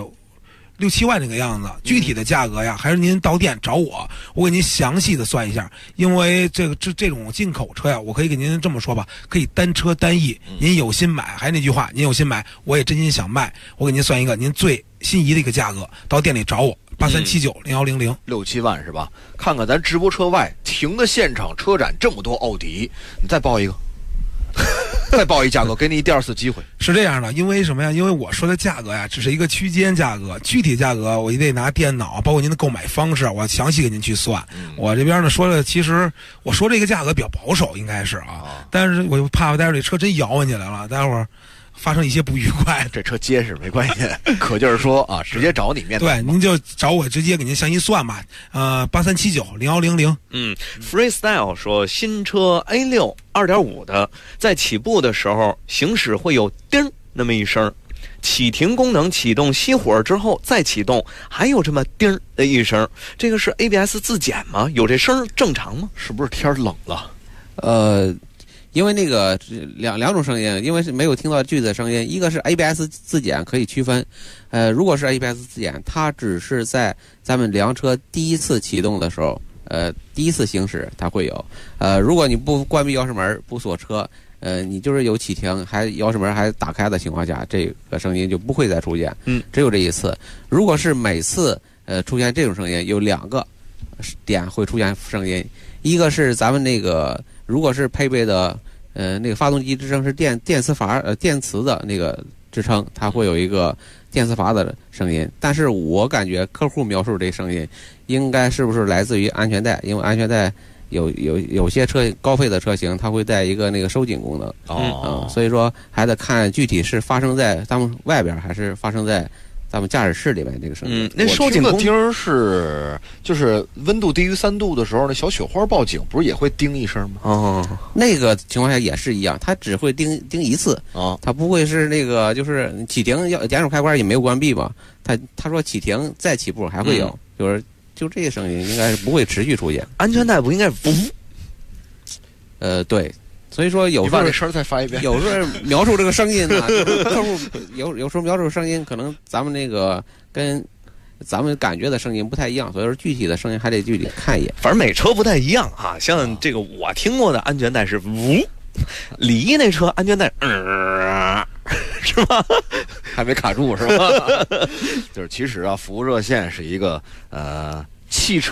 6-7万这个样子。具体的价格呀，还是您到店找我给您详细的算一下。因为这种进口车呀，我可以给您这么说吧，可以单车单议。您有心买，还是那句话，您有心买，我也真心想卖，我给您算一个您最心仪的一个价格，到店里找我83790100。 6-7万是吧？看看咱直播车外停的现场车展这么多奥迪，你再报一个。再报一价格，给你第二次机会。 是这样的，因为什么呀？因为我说的价格呀，只是一个区间价格，具体价格我也得拿电脑，包括您的购买方式，我详细给您去算。我这边呢说的，其实我说这个价格比较保守，应该是啊，但是我就怕待会儿这车真摇回起来了，待会儿发生一些不愉快。 这车结实没关系，可就是说啊，直接找你面对，您就找我直接给您详细算吧。83790100。 Freestyle 说新车 A6 2.5的，在起步的时候行驶会有叮那么一声，启停功能启动熄火之后再启动，还有这么叮的一声，这个是 ABS 自检吗？有这声正常吗？ 是不是天冷了？ 因为那个两种声音，因为是没有听到具体的声音，一个是 ABS 自检可以区分，如果是 ABS 自检，它只是在咱们辆车第一次启动的时候，第一次行驶它会有，如果你不关闭钥匙门不锁车，你就是有启停还钥匙门还打开的情况下，这个声音就不会再出现，只有这一次。如果是每次出现这种声音，有2个点会出现声音，一个是咱们那个如果是配备的那个发动机支撑是电磁的那个支撑，它会有一个电磁阀的声音，但是我感觉客户描述这声音应该是不是来自于安全带，因为安全带有些高配的车型它会带一个那个收紧功能所以说还得看具体是发生在咱们外边还是发生在咱们驾驶室里面这个声音。 那收紧的叮是就是温度低于3度的时候，那小雪花报警不是也会叮一声吗？ 那个情况下也是一样，它只会叮一次它不会是那个就是启停点手开关也没有关闭嘛，他说启停再起步还会有，就这个声音应该是不会持续出现。 安全带不应该不？ 对。所以说有时候这声再发一遍， 有时候描述这个声音呢，客户有时候描述声音可能咱们那个跟咱们感觉的声音不太一样，所以说具体的声音还得具体看一眼。 反正每车不太一样啊，像这个我听过的安全带是呜，李毅那车安全带是吧？ 还没卡住是吧？就是其实啊，服务热线是一个汽车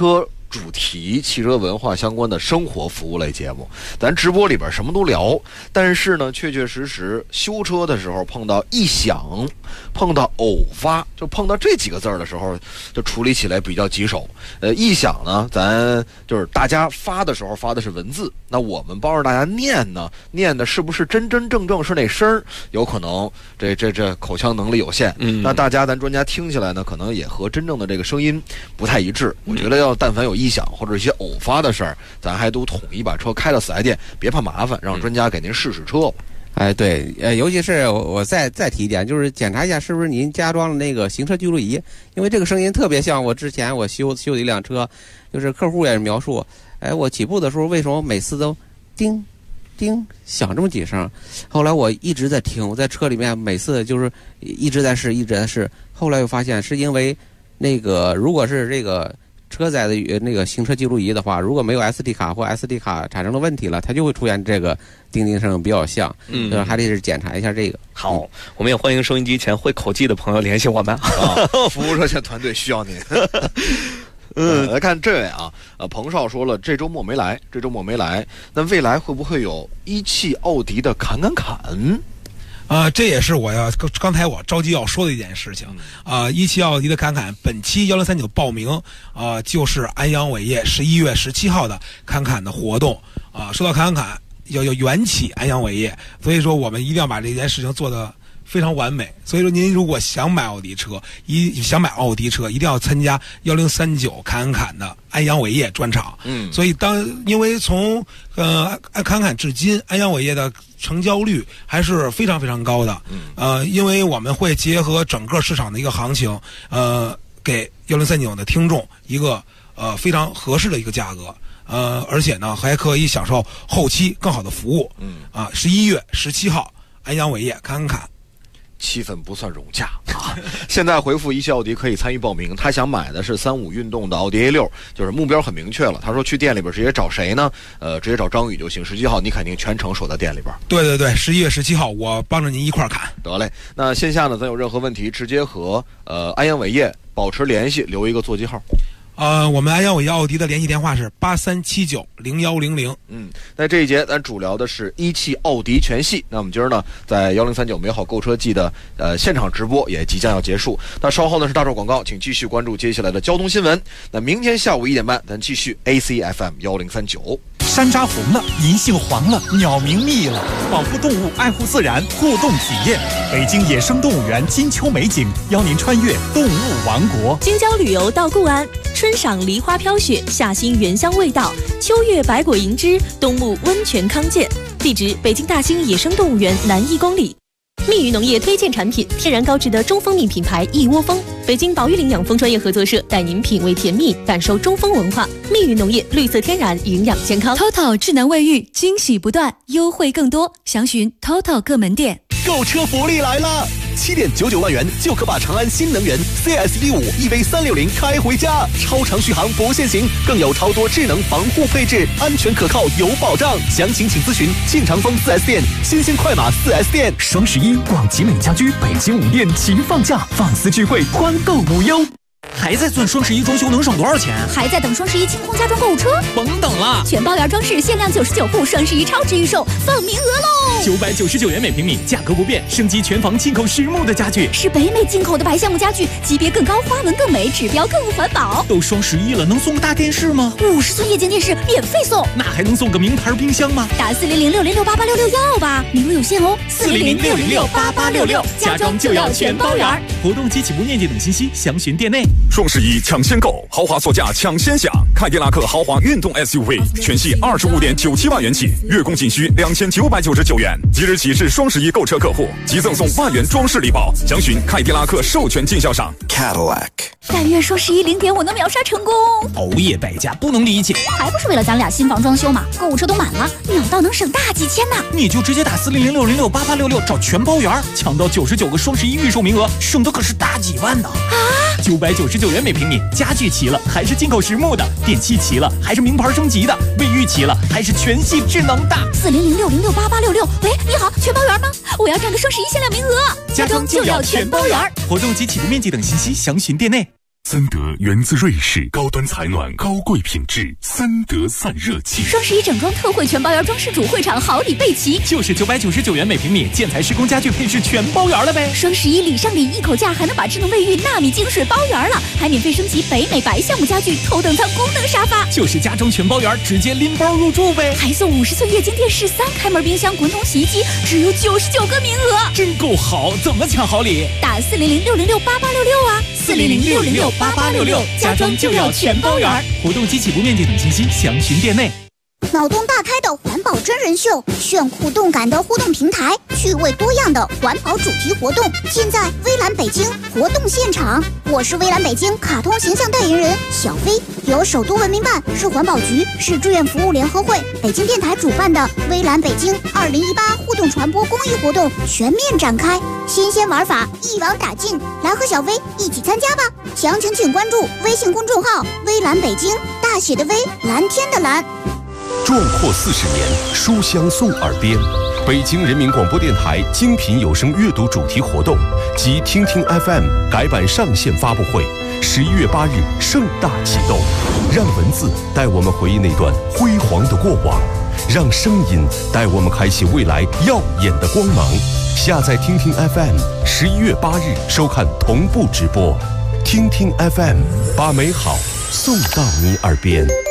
主题汽车文化相关的生活服务类节目。咱直播里边什么都聊，但是呢，确确实实修车的时候碰到异响，碰到偶发，就碰到这几个字的时候，就处理起来比较棘手。异响呢，咱就是大家发的时候发的是文字，那我们帮着大家念呢，念的是不是真真正正是那声儿？有可能这口腔能力有限，那大家咱专家听起来呢，可能也和真正的这个声音不太一致。我觉得要但凡有异响或者一些偶发的事儿，咱还都统一把车开到4S店，别怕麻烦，让专家给您试试车。 哎，对，尤其是我再提一点，就是检查一下是不是您加装了那个行车记录仪，因为这个声音特别像我之前我修的一辆车，就是客户也是描述，哎，我起步的时候为什么每次都叮叮响这么几声？后来我一直在听，我在车里面每次就是一直在试，后来又发现是因为那个如果是这个车载的那个行车记录仪的话，如果没有 SD 卡或 SD 卡产生了问题了，它就会出现这个叮叮声比较像，还得是检查一下这个。 好，我们也欢迎收音机前会口技的朋友联系我们， 服务热线团队需要您。来看这位啊，彭少说了，这周末没来，那未来会不会有一汽奥迪的侃？ 这也是刚才我着急要说的一件事情一汽奥迪的侃，本期1039报名就是安阳伟业11月17号的侃的活动说到侃要缘起安阳伟业，所以说我们一定要把这件事情做得非常完美。所以说您如果想买奥迪车，一定要参加1039侃的安阳伟业专场。所以因为从侃至今，安阳伟业的成交率还是非常非常高的。因为我们会结合整个市场的一个行情，给1039的听众一个非常合适的一个价格。而且呢，还可以享受后期更好的服务。11月17号，安阳伟业侃， 气氛不算融洽啊！现在回复一汽奥迪可以参与报名，他想买的是35运动的奥迪 A6，就是目标很明确了。他说去店里边直接找谁呢？直接找张宇就行。17号你肯定全程守在店里边。对，11月17号我帮着您一块儿看。得嘞，那线下呢，咱有任何问题直接和安阳伟业保持联系，留一个座机号。我们安阳伟业奥迪的联系电话是83790100。在这一节咱主聊的是一汽奥迪全系。那我们今儿呢，在1039美好购车季的现场直播也即将要结束。那稍后呢是大众广告，请继续关注接下来的交通新闻。那明天下午1点半，咱继续 ACFM 1039。 山楂红了，银杏黄了，鸟鸣密了，保护动物，爱护自然，互动体验。北京野生动物园金秋美景，邀您穿越动物王国。 京郊旅游到固安，春赏梨花飘雪，夏欣原香味道，秋月百果银枝，冬沐温泉康健。地址：北京大兴野生动物园南1公里。蜜语农业推荐产品：天然高质的中蜂蜜品牌一窝蜂。北京保育领养蜂专业合作社带您品味甜蜜，感受中蜂文化。蜜语农业，绿色天然，营养健康。TOTO 智能卫浴，惊喜不断，优惠更多，详询 TOTO 各门店。 购车福利来了！7.99万元就可把长安新能源 CS15 EV360开回家，超长续航不限行，更有超多智能防护配置，安全可靠有保障。详情请咨询庆长丰 4S 店、新兴快马 4S 店。 双11，广集美家居北京5店齐放假，放肆聚会，欢购无忧。 还在算双11装修能省多少钱？ 还在等双11清空家装购物车？ 甭等了， 全包圆装饰限量99户，双11超值预售，放名额喽 ！999元每平米，价格不变，升级全房进口实木的家具， 是北美进口的白橡木家具，级别更高，花纹更美，指标更环保。 都双11了，能送个大电视吗 ？50寸液晶电视免费送， 那还能送个名牌冰箱吗？ 打400606886要吧，名额有限哦，400606886， 家装就要全包圆。活动及起步面积等信息详询店内。 双11抢先购，豪华座驾抢先享，凯迪拉克豪华运动 SUV 全系25.97万元起，月供仅需2999元。即日起至双11购车客户，即赠送万元装饰礼包，详询凯迪拉克授权经销商 Cadillac。 但愿双110点我能秒杀成功。 熬夜败家不能理解， 还不是为了咱俩新房装修嘛？购物车都满了，秒到能省大几千呢。 你就直接打400606886找全包圆，抢到99个双11预售名额，省的可是大几万呢！999元每平米，家具齐了还是进口实木的，电器齐了还是名牌升级的，卫浴齐了还是全系智能的。 400606886，喂，你好，全包圆吗？我要占个双11限量名额。 家装就要全包圆。活动及起步面积等信息详询店内。 森德源自瑞士，高端采暖，高贵品质，森德散热器。 双11整装特惠全包圆装饰主会场好礼备齐， 就是999元每平米，建材施工家具配饰全包圆了呗。 双11礼上礼，一口价还能把智能卫浴纳米净水包圆了，还免费升级北美白橡木家具头等舱功能沙发， 就是家装全包圆，直接拎包入住呗。 还送50寸液晶电视、3开门冰箱、滚筒洗衣机，只有99个名额， 真够好！怎么抢好礼？ 打400-606-8866啊，400-606-8866，家装就要全包圆。 活动及起步面积等信息详询店内。 脑洞大开的环保真人秀，炫酷动感的互动平台，趣味多样的环保主题活动，尽在微蓝北京活动现场。我是微蓝北京卡通形象代言人小飞，由首都文明办、市环保局、市志愿服务联合会、北京电台主办的微蓝北京2018互动传播公益活动全面展开，新鲜玩法一网打尽，来和小飞一起参加吧！详情请关注微信公众号“微蓝北京”，大写的微，蓝天的蓝。 壮阔40年，书香送耳边。北京人民广播电台精品有声阅读主题活动及听听 FM 改版上线发布会，11月8日盛大启动。让文字带我们回忆那段辉煌的过往，让声音带我们开启未来耀眼的光芒。下载听听 FM，11月8日收看同步直播。听听 FM， 把美好送到你耳边。